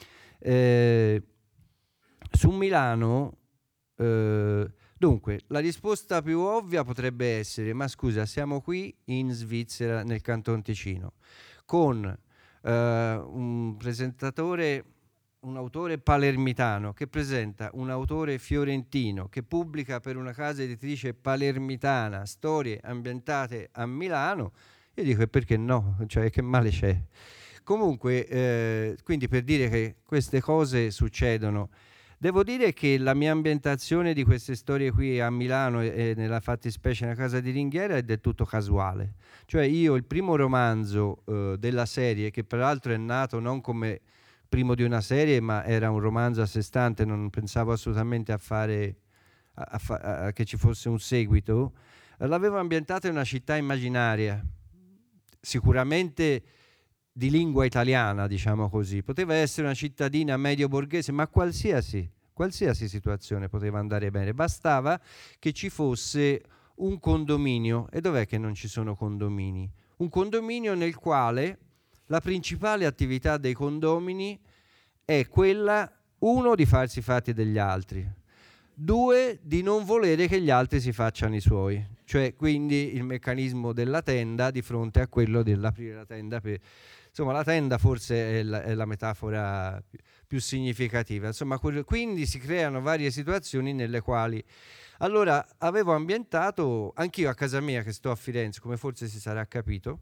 Eh, Su Milano, eh, dunque, la risposta più ovvia potrebbe essere: ma scusa, siamo qui in Svizzera, nel Canton Ticino, con eh, un presentatore, un autore palermitano che presenta un autore fiorentino che pubblica per una casa editrice palermitana storie ambientate a Milano, io dico e perché no? Cioè che male c'è? Comunque, eh, quindi per dire che queste cose succedono. Devo dire che la mia ambientazione di queste storie qui a Milano e, e nella fattispecie nella casa di Ringhiera è del tutto casuale. Cioè io il primo romanzo eh, della serie, che peraltro è nato non come primo di una serie, ma era un romanzo a sé stante, non pensavo assolutamente a fare a, a fa, a, che ci fosse un seguito, l'avevo ambientato in una città immaginaria, sicuramente di lingua italiana, diciamo così. Poteva essere una cittadina medio borghese, ma qualsiasi, qualsiasi situazione poteva andare bene. Bastava che ci fosse un condominio. E dov'è che non ci sono condomini? Un condominio nel quale la principale attività dei condomini è quella, uno, di farsi i fatti degli altri, due, di non volere che gli altri si facciano i suoi. Cioè, quindi il meccanismo della tenda di fronte a quello dell'aprire la tenda per... Insomma, la tenda forse è la, è la metafora più, più significativa. Insomma, quindi si creano varie situazioni nelle quali... Allora, avevo ambientato, anch'io a casa mia, che sto a Firenze, come forse si sarà capito,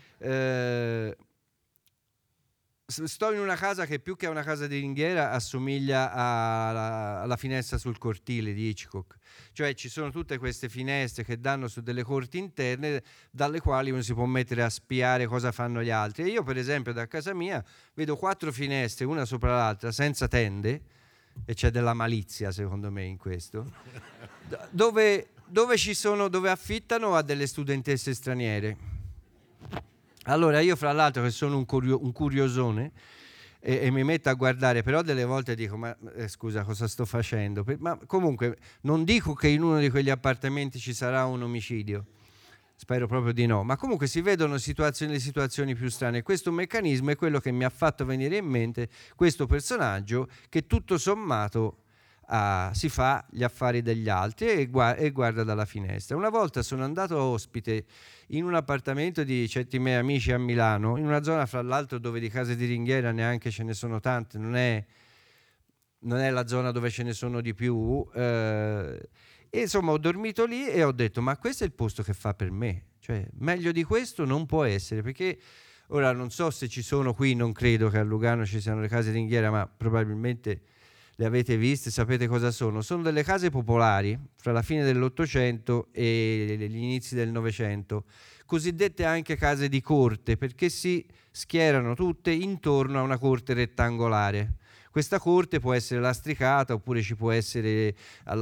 eh, sto in una casa che più che a una casa di ringhiera assomiglia alla, alla finestra sul cortile di Hitchcock. Cioè ci sono tutte queste finestre che danno su delle corti interne dalle quali uno si può mettere a spiare cosa fanno gli altri. E io per esempio da casa mia vedo quattro finestre una sopra l'altra senza tende, e c'è della malizia secondo me in questo, dove, dove ci sono, dove affittano a delle studentesse straniere. Allora io fra l'altro che sono un, curio, un curiosone e, e mi metto a guardare, però delle volte dico ma eh, scusa cosa sto facendo? Ma comunque non dico che in uno di quegli appartamenti ci sarà un omicidio, spero proprio di no, ma comunque si vedono situazioni, le situazioni più strane. Questo meccanismo è quello che mi ha fatto venire in mente questo personaggio che tutto sommato ah, si fa gli affari degli altri e, gu- e guarda dalla finestra. Una volta sono andato ospite in un appartamento di certi miei amici a Milano, in una zona fra l'altro dove di case di ringhiera neanche ce ne sono tante, non è, non è la zona dove ce ne sono di più, eh, e insomma ho dormito lì e ho detto ma questo è il posto che fa per me, cioè meglio di questo non può essere, perché ora non so se ci sono qui, non credo che a Lugano ci siano le case di ringhiera, ma probabilmente le avete viste, sapete cosa sono. Sono delle case popolari fra la fine dell'Ottocento e gli inizi del Novecento, cosiddette anche case di corte, perché si schierano tutte intorno a una corte rettangolare. Questa corte può essere lastricata oppure ci può essere,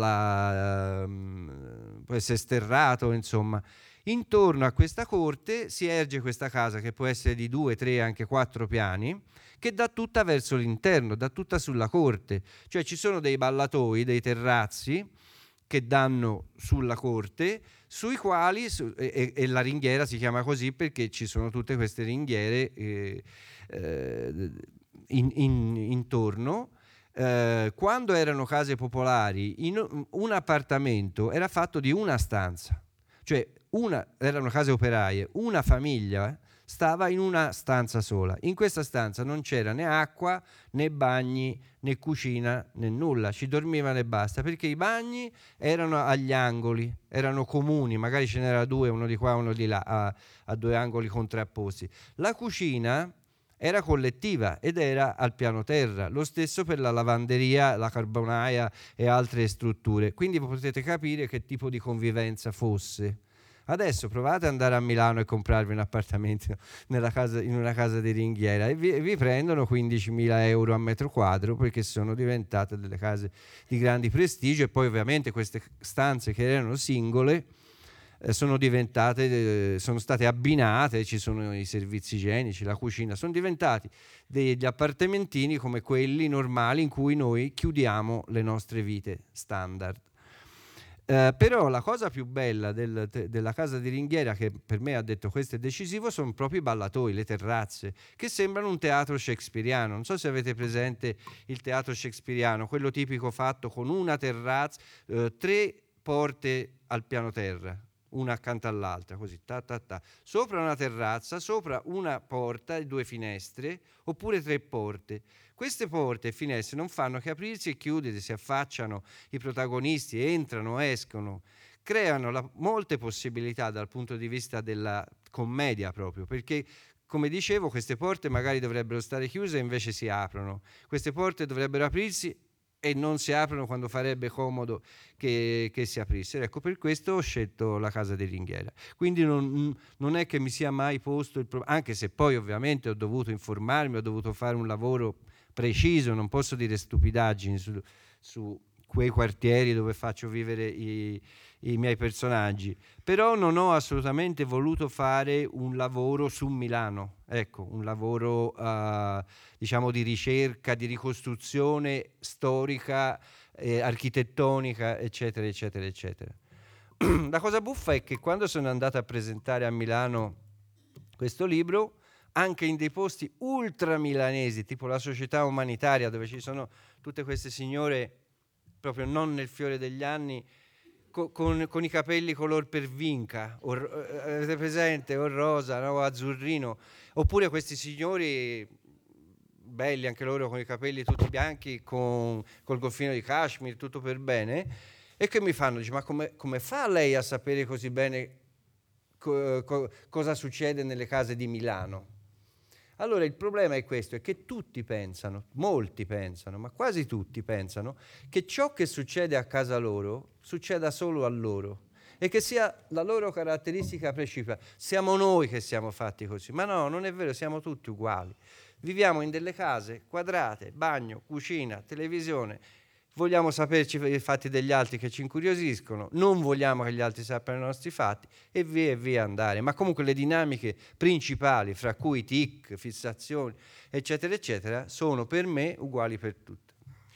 alla, um, può essere sterrato, insomma. Intorno a questa corte si erge questa casa che può essere di due, tre, anche quattro piani, che dà tutta verso l'interno, dà tutta sulla corte. Cioè ci sono dei ballatoi, dei terrazzi che danno sulla corte, sui quali, su, e, e la ringhiera si chiama così perché ci sono tutte queste ringhiere eh, eh, in, in, intorno. Eh, quando erano case popolari, in un appartamento era fatto di una stanza, cioè una, erano case operaie, una famiglia stava in una stanza sola. In questa stanza non c'era né acqua, né bagni, né cucina, né nulla. Ci dormivano e basta, perché i bagni erano agli angoli, erano comuni, magari ce n'era due, uno di qua, uno di là, a, a due angoli contrapposti. La cucina era collettiva ed era al piano terra, lo stesso per la lavanderia, la carbonaia e altre strutture. Quindi potete capire che tipo di convivenza fosse. Adesso provate ad andare a Milano e comprarvi un appartamento nella casa, in una casa di ringhiera e vi, vi prendono quindicimila euro a metro quadro, perché sono diventate delle case di grandi prestigio. E poi ovviamente queste stanze che erano singole eh, sono diventate, eh, sono state abbinate, ci sono i servizi igienici, la cucina, sono diventati degli appartamentini come quelli normali in cui noi chiudiamo le nostre vite standard. Uh, però la cosa più bella del, te, della casa di ringhiera, che per me ha detto questo è decisivo, sono proprio i ballatoi, le terrazze, che sembrano un teatro shakespeariano. Non so se avete presente il teatro shakespeariano, quello tipico fatto con una terrazza, uh, tre porte al piano terra, una accanto all'altra, così, ta, ta, ta. Sopra una terrazza, sopra una porta e due finestre, oppure tre porte. Queste porte e finestre non fanno che aprirsi e chiudersi, si affacciano i protagonisti, entrano, escono, creano la, molte possibilità dal punto di vista della commedia proprio, perché come dicevo queste porte magari dovrebbero stare chiuse e invece si aprono, queste porte dovrebbero aprirsi e non si aprono quando farebbe comodo che, che si aprissero. Ecco, per questo ho scelto La Casa di Ringhiera. Quindi non, non è che mi sia mai posto il problema, anche se poi ovviamente ho dovuto informarmi, ho dovuto fare un lavoro preciso, non posso dire stupidaggini su, su quei quartieri dove faccio vivere i, i miei personaggi, però non ho assolutamente voluto fare un lavoro su Milano, ecco, un lavoro uh, diciamo di ricerca, di ricostruzione storica, eh, architettonica, eccetera, eccetera, eccetera. La cosa buffa è che quando sono andato a presentare a Milano questo libro, anche in dei posti ultra milanesi, tipo la Società Umanitaria, dove ci sono tutte queste signore proprio non nel fiore degli anni, co- con, con i capelli color per vinca, o, avete presente, o rosa, no, o azzurrino, oppure questi signori belli anche loro con i capelli tutti bianchi, con col golfino di Kashmir, tutto per bene, e che mi fanno, dice, ma come, come fa lei a sapere così bene co- co- cosa succede nelle case di Milano? Allora il problema è questo, è che tutti pensano, molti pensano, ma quasi tutti pensano che ciò che succede a casa loro succeda solo a loro e che sia la loro caratteristica principale. Siamo noi che siamo fatti così, ma no, non è vero, siamo tutti uguali. Viviamo in delle case quadrate, bagno, cucina, televisione. Vogliamo saperci i fatti degli altri che ci incuriosiscono, non vogliamo che gli altri sappiano i nostri fatti e via e via andare. Ma comunque le dinamiche principali, fra cui tic, fissazioni, eccetera, eccetera, sono per me uguali per tutti.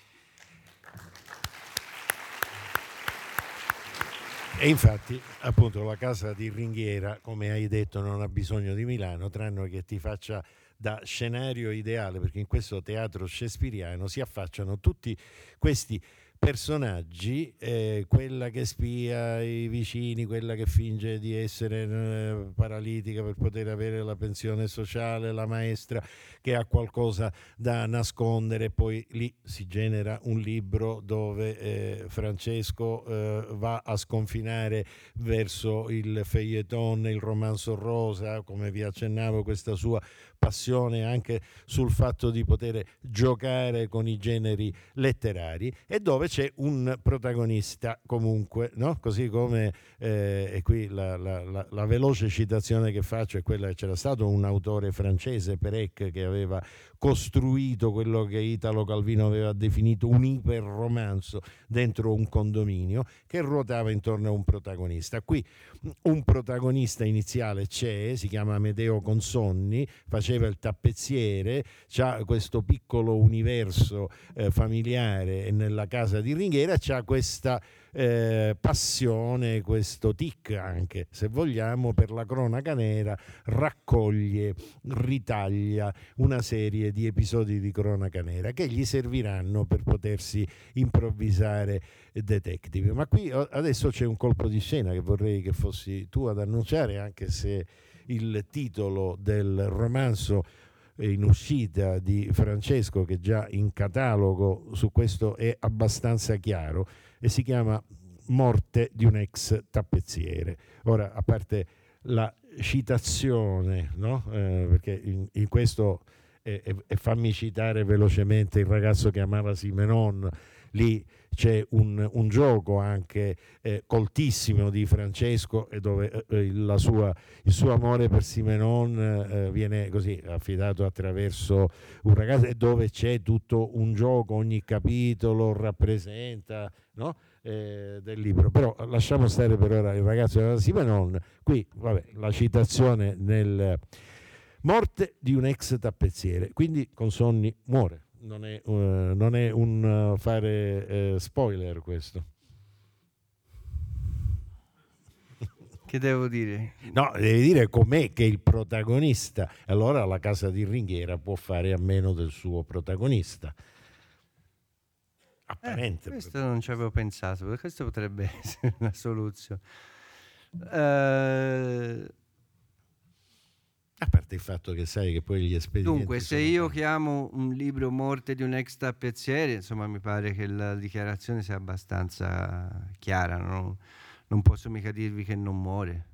E infatti, appunto, La Casa di Ringhiera, come hai detto, non ha bisogno di Milano, tranne che ti faccia da scenario ideale, perché in questo teatro shakespeariano si affacciano tutti questi personaggi, eh, quella che spia i vicini, quella che finge di essere eh, paralitica per poter avere la pensione sociale, la maestra che ha qualcosa da nascondere, poi lì si genera un libro dove eh, Francesco eh, va a sconfinare verso il feuilleton, il romanzo rosa, come vi accennavo, questa sua passione anche sul fatto di poter giocare con i generi letterari, e dove c'è un protagonista comunque, no? Così come eh, e qui la, la, la, la veloce citazione che faccio è quella che c'era stato un autore francese, Perec, che aveva costruito quello che Italo Calvino aveva definito un iperromanzo dentro un condominio che ruotava intorno a un protagonista. Qui un protagonista iniziale c'è, si chiama Amedeo Consonni, faceva il tappezziere, c'ha questo piccolo universo eh, familiare nella casa di Ringhiera, c'ha questa eh, passione, questo tic anche, se vogliamo, per la cronaca nera, raccoglie, ritaglia una serie di episodi di cronaca nera che gli serviranno per potersi improvvisare detective. Ma qui adesso c'è un colpo di scena che vorrei che fossi tu ad annunciare, anche se il titolo del romanzo in uscita di Francesco, che già in catalogo su questo è abbastanza chiaro, e si chiama Morte di un ex tappezziere. Ora, a parte la citazione, no? eh, perché in, in questo e, e, e fammi citare velocemente Il ragazzo che amava Simenon, lì c'è un, un gioco anche eh, coltissimo di Francesco, e dove eh, la sua, il suo amore per Simenon eh, viene così affidato attraverso un ragazzo, e dove c'è tutto un gioco, ogni capitolo rappresenta, no? eh, del libro. Però lasciamo stare per ora Il ragazzo di Simenon. Qui vabbè, la citazione nel Morte di un ex tappezziere, quindi Consonni muore. Non è, uh, non è un uh, fare uh, spoiler questo.
Che devo dire?
No, devi dire com'è che il protagonista, allora La Casa di Ringhiera può fare a meno del suo protagonista. Apparente.
Eh, questo non ci avevo pensato, questo potrebbe essere una soluzione. Uh,
A parte il fatto che sai che poi gli espedienti...
Dunque, se
sono...
io chiamo un libro Morte di un ex tappezziere, insomma, mi pare che la dichiarazione sia abbastanza chiara, no? Non posso mica dirvi che non muore.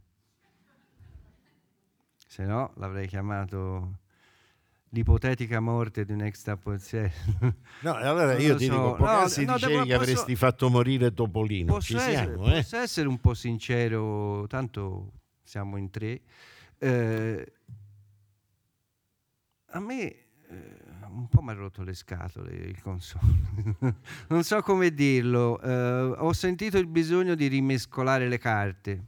Se no, l'avrei chiamato l'ipotetica morte di un ex tappezziere.
No, allora io ti so. dico, poc'anzi no, dicevi no, che posso... avresti fatto morire Topolino.
Posso
Ci
essere,
siamo, eh?
Posso essere un po' sincero, tanto siamo in tre. Eh, a me eh, un po' mi ha rotto le scatole il console. Non so come dirlo. Eh, ho sentito il bisogno di rimescolare le carte.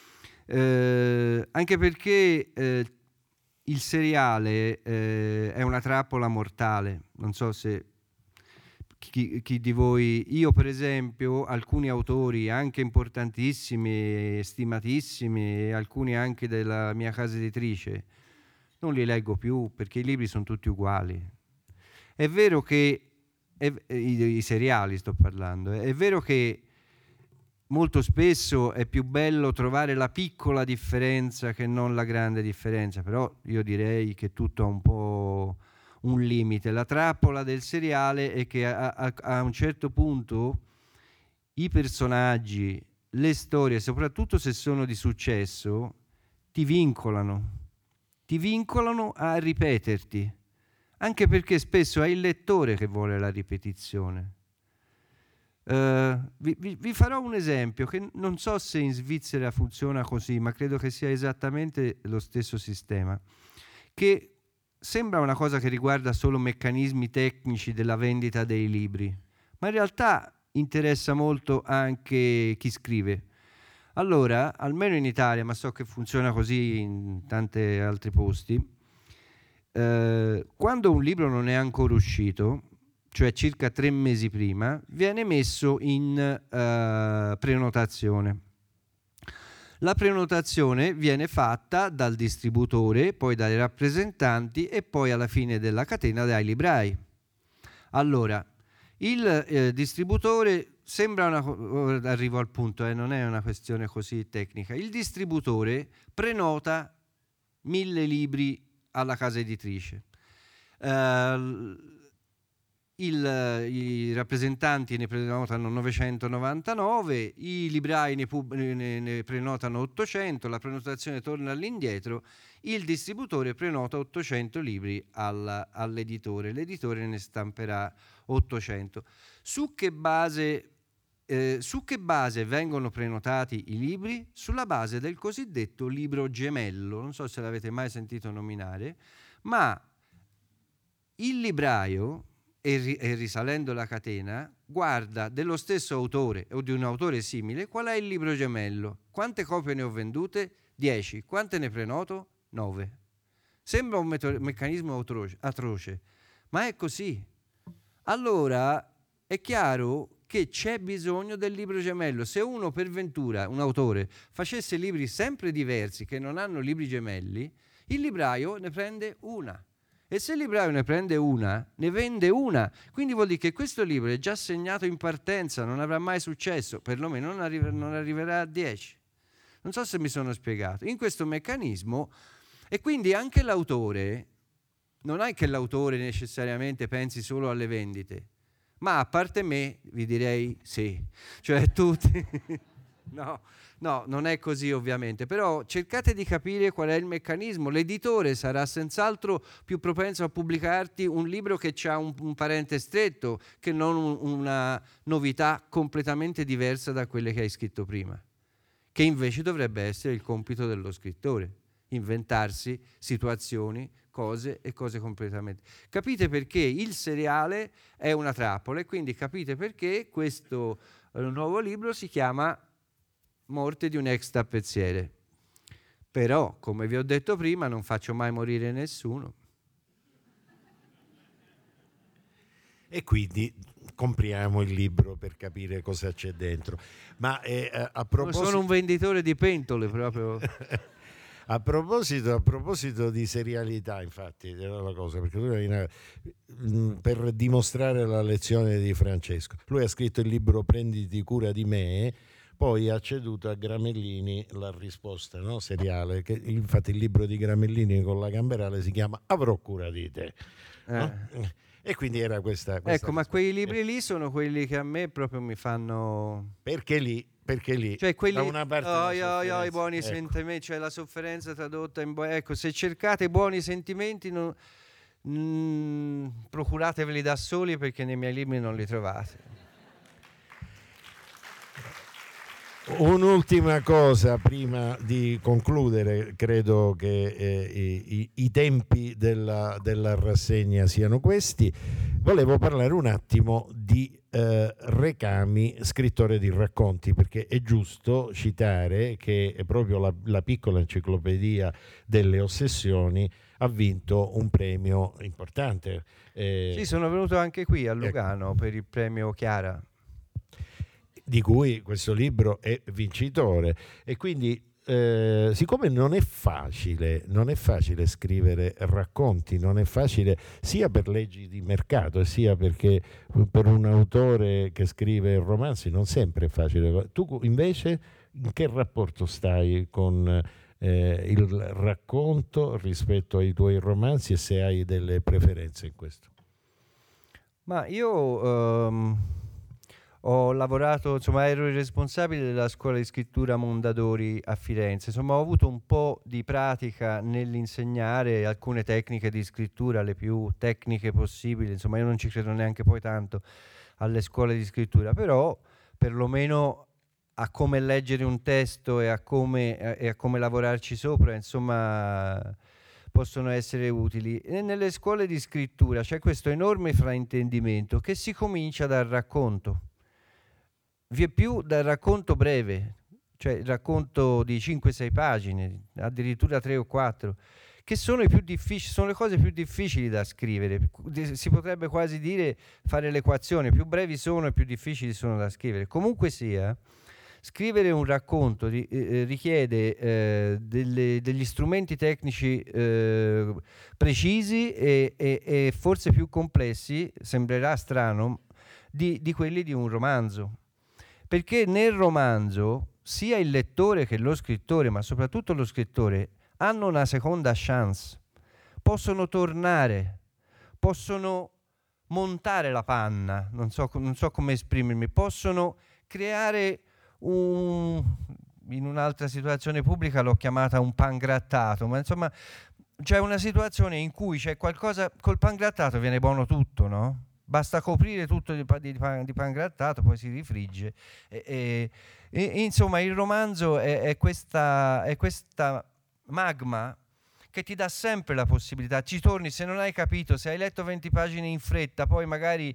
Eh, anche perché eh, il seriale eh, è una trappola mortale. Non so se chi, chi di voi, io per esempio, alcuni autori anche importantissimi, stimatissimi, alcuni anche della mia casa editrice, non li leggo più perché i libri sono tutti uguali. È vero che è, i, i seriali sto parlando, è vero che molto spesso è più bello trovare la piccola differenza che non la grande differenza, però io direi che tutto ha un po' un limite. La trappola del seriale è che a, a, a un certo punto i personaggi, le storie, soprattutto se sono di successo, ti vincolano, ti vincolano a ripeterti, anche perché spesso è il lettore che vuole la ripetizione. Uh, vi, vi, vi farò un esempio che non so se in Svizzera funziona così, ma credo che sia esattamente lo stesso sistema, che sembra una cosa che riguarda solo meccanismi tecnici della vendita dei libri, ma in realtà interessa molto anche chi scrive. Allora, almeno in Italia, ma so che funziona così in tanti altri posti, uh, quando un libro non è ancora uscito, cioè circa tre mesi prima, viene messo in uh, prenotazione. La prenotazione viene fatta dal distributore, poi dai rappresentanti e poi alla fine della catena dai librai. Allora, il eh, distributore sembra una... arrivo al punto, eh, non è una questione così tecnica. Il distributore prenota mille libri alla casa editrice. Uh, Il, i rappresentanti ne prenotano novecentonovantanove, i librai ne, pub- ne, ne prenotano ottocento, la prenotazione torna all'indietro, il distributore prenota ottocento libri alla, all'editore, l'editore ne stamperà ottocento. Su che base, eh, su che base vengono prenotati i libri? Sulla base del cosiddetto libro gemello, non so se l'avete mai sentito nominare, ma il libraio, e risalendo la catena, guarda dello stesso autore o di un autore simile qual è il libro gemello. Quante copie ne ho vendute? dieci. Quante ne prenoto? nove. Sembra un meto- meccanismo atroce, atroce, ma è così. Allora è chiaro che c'è bisogno del libro gemello. Se uno per ventura, un autore, facesse libri sempre diversi che non hanno libri gemelli, il libraio ne prende una. E se il libraio ne prende una, ne vende una. Quindi vuol dire che questo libro è già segnato in partenza, non avrà mai successo, perlomeno non, arri- non arriverà a dieci. Non so se mi sono spiegato. In questo meccanismo, e quindi anche l'autore, non è che l'autore necessariamente pensi solo alle vendite, ma a parte me, vi direi sì. Cioè tutti... no. No, non è così ovviamente, però cercate di capire qual è il meccanismo. L'editore sarà senz'altro più propenso a pubblicarti un libro che ha un, un parente stretto che non un, una novità completamente diversa da quelle che hai scritto prima, che invece dovrebbe essere il compito dello scrittore, inventarsi situazioni, cose e cose completamente. Capite perché il seriale è una trappola e quindi capite perché questo eh, nuovo libro si chiama Morte di un ex tappezziere. Però, come vi ho detto prima, non faccio mai morire nessuno.
E quindi compriamo il libro per capire cosa c'è dentro. Ma eh, a proposito...
sono un venditore di pentole proprio.
A proposito, a proposito di serialità, infatti, era la cosa, perché lui, per dimostrare la lezione di Francesco, lui ha scritto il libro Prenditi cura di me, poi ha ceduto a Gramellini la risposta, no? seriale, che infatti il libro di Gramellini con la Gamberale si chiama Avrò cura di te. No? Eh. E quindi era questa, questa
ecco, ma quei libri lì sono quelli che a me proprio mi fanno...
Perché lì? Perché lì?
Cioè quelli,
da una parte
oh, oh, oh, i buoni
ecco.
sentimenti, cioè la sofferenza tradotta in... Bu- ecco, se cercate buoni sentimenti non, mm, procurateveli da soli, perché nei miei libri non li trovate.
Un'ultima cosa prima di concludere, credo che eh, i, i tempi della, della rassegna siano questi. Volevo parlare un attimo di eh, Recami, scrittore di racconti, perché è giusto citare che proprio la, la piccola enciclopedia delle ossessioni ha vinto un premio importante. Eh,
sì, sono venuto anche qui a Lugano ecco. per il premio Chiara,
di cui questo libro è vincitore, e quindi eh, siccome non è facile non è facile scrivere racconti, non è facile sia per leggi di mercato sia perché per un autore che scrive romanzi non sempre è facile. Tu invece in che rapporto stai con eh, il racconto rispetto ai tuoi romanzi, e se hai delle preferenze in questo?
Ma io um... ho lavorato, insomma, ero il responsabile della scuola di scrittura Mondadori a Firenze. Insomma, ho avuto un po' di pratica nell'insegnare alcune tecniche di scrittura, le più tecniche possibili. Insomma, io non ci credo neanche poi tanto alle scuole di scrittura, però perlomeno a come leggere un testo e a come, e a come lavorarci sopra, insomma, possono essere utili. E nelle scuole di scrittura c'è questo enorme fraintendimento che si comincia dal racconto. Vi è più dal racconto breve, cioè il racconto di cinque sei pagine, addirittura tre o quattro, che sono i più difficili, sono le cose più difficili da scrivere. Si potrebbe quasi dire fare l'equazione: più brevi sono e più difficili sono da scrivere. Comunque sia, scrivere un racconto di, eh, richiede eh, delle, degli strumenti tecnici eh, precisi e, e, e forse più complessi, sembrerà strano, di, di quelli di un romanzo. Perché nel romanzo sia il lettore che lo scrittore, ma soprattutto lo scrittore, hanno una seconda chance. Possono tornare, possono montare la panna, non so, non so come esprimermi, possono creare un... in un'altra situazione pubblica l'ho chiamata un pangrattato, ma insomma c'è una situazione in cui c'è qualcosa, col pangrattato viene buono tutto, no? Basta coprire tutto di, di, pan, di pangrattato, poi si rifrigge. E, e, e, insomma, il romanzo è, è, questa, è questa magma che ti dà sempre la possibilità. Ci torni, se non hai capito, se hai letto venti pagine in fretta, poi magari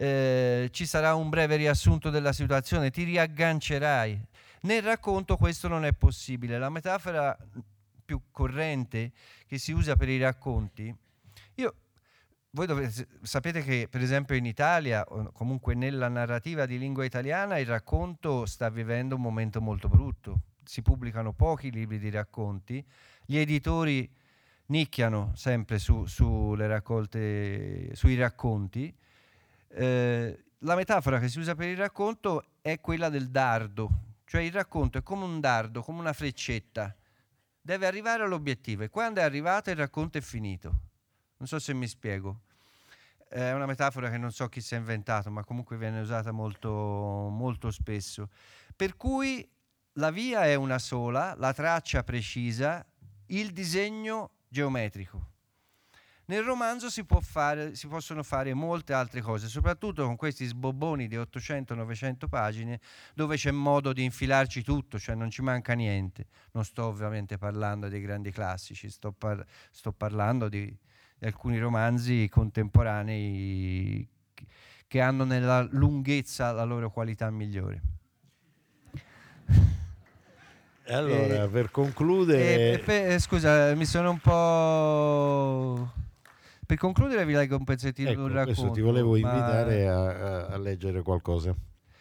eh, ci sarà un breve riassunto della situazione, ti riaggancerai. Nel racconto questo non è possibile. La metafora più corrente che si usa per i racconti, io... Voi dovete, sapete che per esempio in Italia, o comunque nella narrativa di lingua italiana, il racconto sta vivendo un momento molto brutto. Si pubblicano pochi libri di racconti, gli editori nicchiano sempre su, sulle raccolte, sui racconti. Eh, la metafora che si usa per il racconto è quella del dardo, cioè il racconto è come un dardo, come una freccetta, deve arrivare all'obiettivo e quando è arrivato il racconto è finito. Non so se mi spiego. È una metafora che non so chi si è inventato, ma comunque viene usata molto, molto spesso. Per cui la via è una sola, la traccia precisa, il disegno geometrico. Nel romanzo si può fare, si possono fare molte altre cose, soprattutto con questi sbobboni di ottocento novecento pagine, dove c'è modo di infilarci tutto, cioè non ci manca niente. Non sto ovviamente parlando dei grandi classici, sto, par- sto parlando di alcuni romanzi contemporanei che hanno nella lunghezza la loro qualità migliore.
Allora,
e,
per concludere...
E, e, scusa, mi sono un po'... Per concludere vi leggo un pezzettino
ecco,
di un racconto.
Questo ti volevo invitare
ma...
a, a, a leggere qualcosa.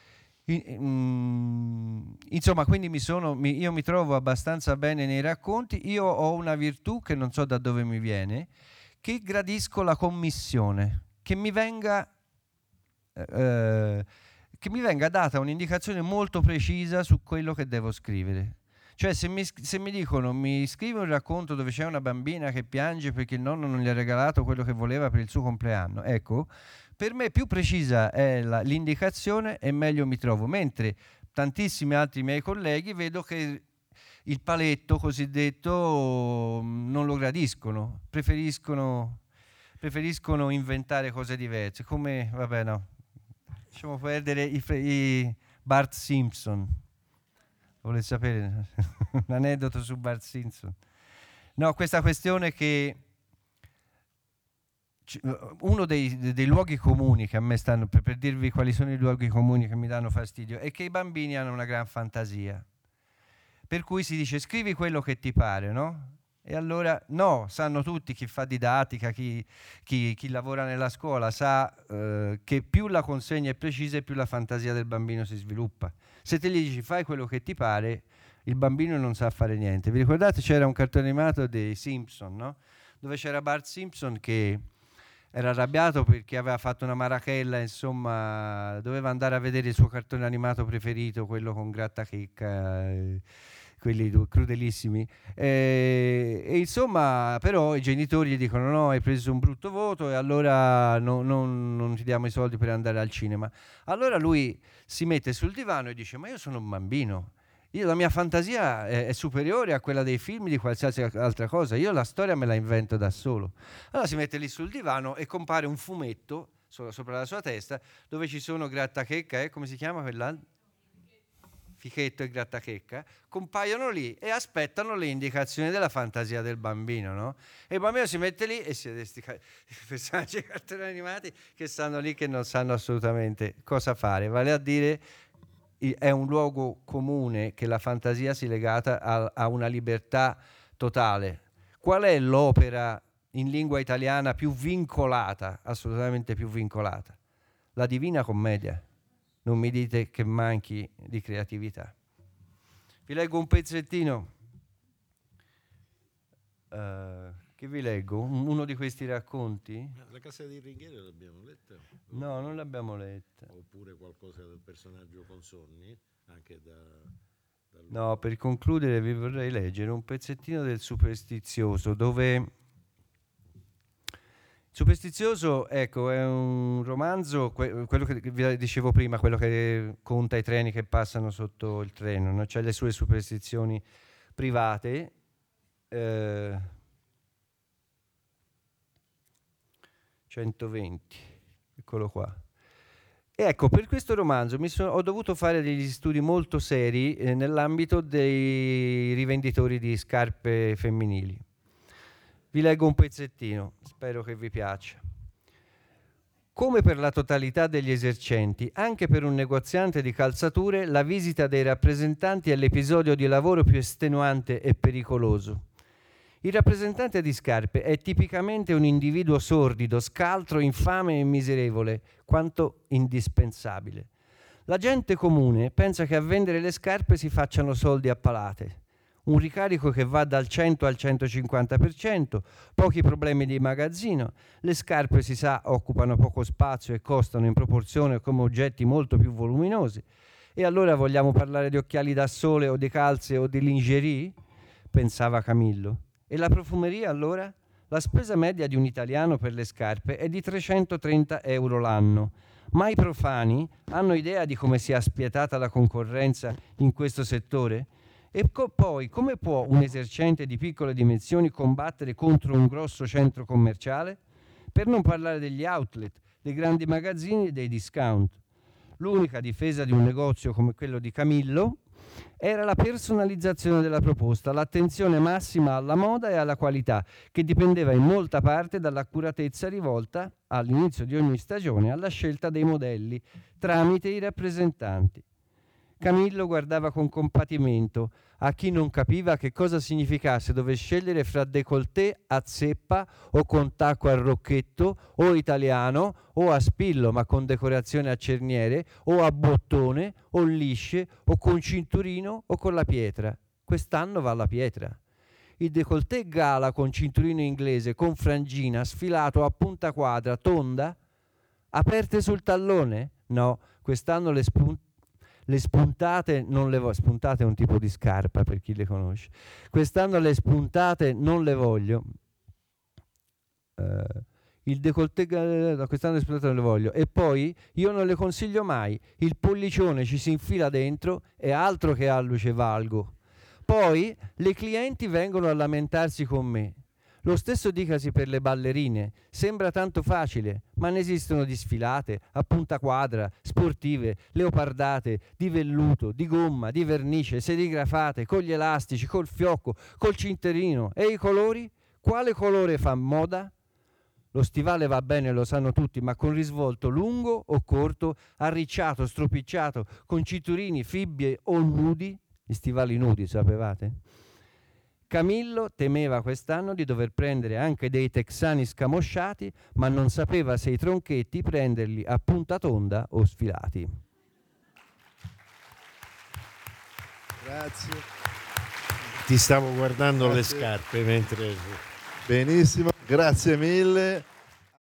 Insomma, quindi mi sono, mi, io mi trovo abbastanza bene nei racconti. Io ho una virtù che non so da dove mi viene, che gradisco la commissione, che mi venga eh, che mi venga data un'indicazione molto precisa su quello che devo scrivere. Cioè se mi, se mi dicono mi scrivi un racconto dove c'è una bambina che piange perché il nonno non gli ha regalato quello che voleva per il suo compleanno, ecco, per me più precisa è la, l'indicazione e meglio mi trovo, mentre tantissimi altri miei colleghi vedo che il paletto cosiddetto non lo gradiscono, preferiscono, preferiscono inventare cose diverse, come, vabbè no, lasciamo perdere i, i Bart Simpson. Volete sapere un aneddoto su Bart Simpson? No, questa questione che uno dei, dei luoghi comuni che a me stanno, per, per dirvi quali sono i luoghi comuni che mi danno fastidio, è che i bambini hanno una gran fantasia. Per cui si dice scrivi quello che ti pare, no? E allora no, sanno tutti, chi fa didattica, chi, chi, chi lavora nella scuola sa eh, che più la consegna è precisa e più la fantasia del bambino si sviluppa. Se te gli dici fai quello che ti pare, il bambino non sa fare niente. Vi ricordate c'era un cartone animato dei Simpson, no? Dove c'era Bart Simpson che era arrabbiato perché aveva fatto una marachella, insomma, doveva andare a vedere il suo cartone animato preferito, quello con Grattachecca, eh, quelli crudelissimi. E, e insomma, però i genitori gli dicono no, hai preso un brutto voto e allora no, non, non ti diamo i soldi per andare al cinema. Allora lui si mette sul divano e dice ma io sono un bambino. Io, la mia fantasia è, è superiore a quella dei film, di qualsiasi altra cosa. Io la storia me la invento da solo. Allora si mette lì sul divano e compare un fumetto so, sopra la sua testa dove ci sono Grattachecca, eh, come si chiama quell'altro? Fichetto e Grattachecca, compaiono lì e aspettano le indicazioni della fantasia del bambino, no? E il bambino si mette lì e si vede questi ca- personaggi cartoni animati che stanno lì che non sanno assolutamente cosa fare, vale a dire è un luogo comune che la fantasia sia legata a, a una libertà totale. Qual è l'opera in lingua italiana più vincolata, assolutamente più vincolata? La Divina Commedia. Non mi dite che manchi di creatività. Vi leggo un pezzettino. Uh, che vi leggo? Uno di questi racconti?
La Casa di Ringhieri l'abbiamo letta?
No, non l'abbiamo letta.
Oppure qualcosa del personaggio Consonni? Anche da, da
no, per concludere vi vorrei leggere un pezzettino del Superstizioso, dove... Superstizioso, ecco, è un romanzo, que- quello che vi dicevo prima, quello che conta i treni che passano sotto il treno, no? Cioè le sue superstizioni private. Eh, centoventi, eccolo qua. E ecco, per questo romanzo mi so- ho dovuto fare degli studi molto seri eh, nell'ambito dei rivenditori di scarpe femminili. Vi leggo un pezzettino, spero che vi piaccia. Come per la totalità degli esercenti, anche per un negoziante di calzature, la visita dei rappresentanti è l'episodio di lavoro più estenuante e pericoloso. Il rappresentante di scarpe è tipicamente un individuo sordido, scaltro, infame e miserevole, quanto indispensabile. La gente comune pensa che a vendere le scarpe si facciano soldi a palate. Un ricarico che va dal cento al centocinquanta per cento, pochi problemi di magazzino, le scarpe si sa occupano poco spazio e costano in proporzione come oggetti molto più voluminosi. E allora vogliamo parlare di occhiali da sole o di calze o di lingerie? Pensava Camillo. E la profumeria allora? La spesa media di un italiano per le scarpe è di trecentotrenta euro l'anno. Ma i profani hanno idea di come sia spietata la concorrenza in questo settore? E co- poi come può un esercente di piccole dimensioni combattere contro un grosso centro commerciale? Per non parlare degli outlet, dei grandi magazzini e dei discount. L'unica difesa di un negozio come quello di Camillo era la personalizzazione della proposta, l'attenzione massima alla moda e alla qualità, che dipendeva in molta parte dall'accuratezza rivolta all'inizio di ogni stagione alla scelta dei modelli tramite i rappresentanti. Camillo guardava con compatimento a chi non capiva che cosa significasse dover scegliere fra décolleté a zeppa o con tacco al rocchetto o italiano o a spillo ma con decorazione a cerniere o a bottone o lisce o con cinturino o con la pietra. Quest'anno va la pietra. Il décolleté gala con cinturino inglese, con frangina, sfilato a punta quadra, tonda, aperte sul tallone? No. Quest'anno le, spun- le spuntate non le voglio. Spuntate è un tipo di scarpa per chi le conosce. Quest'anno le spuntate non le voglio. Uh, il décolleté da quest'anno le spuntate non le voglio. E poi io non le consiglio mai. Il pollicione ci si infila dentro, è altro che alluce valgo. Poi le clienti vengono a lamentarsi con me. Lo stesso dicasi per le ballerine. Sembra tanto facile, ma ne esistono di sfilate, a punta quadra, sportive, leopardate, di velluto, di gomma, di vernice, serigrafate, con gli elastici, col fiocco, col cinterino. E i colori? Quale colore fa moda? Lo stivale va bene, lo sanno tutti, ma con risvolto lungo o corto, arricciato, stropicciato, con cinturini, fibbie o nudi? Gli stivali nudi, sapevate? Camillo temeva quest'anno di dover prendere anche dei texani scamosciati, ma non sapeva se i tronchetti prenderli a punta tonda o sfilati.
Grazie.
Ti stavo guardando
Grazie.
le scarpe mentre...
Benissimo, grazie mille.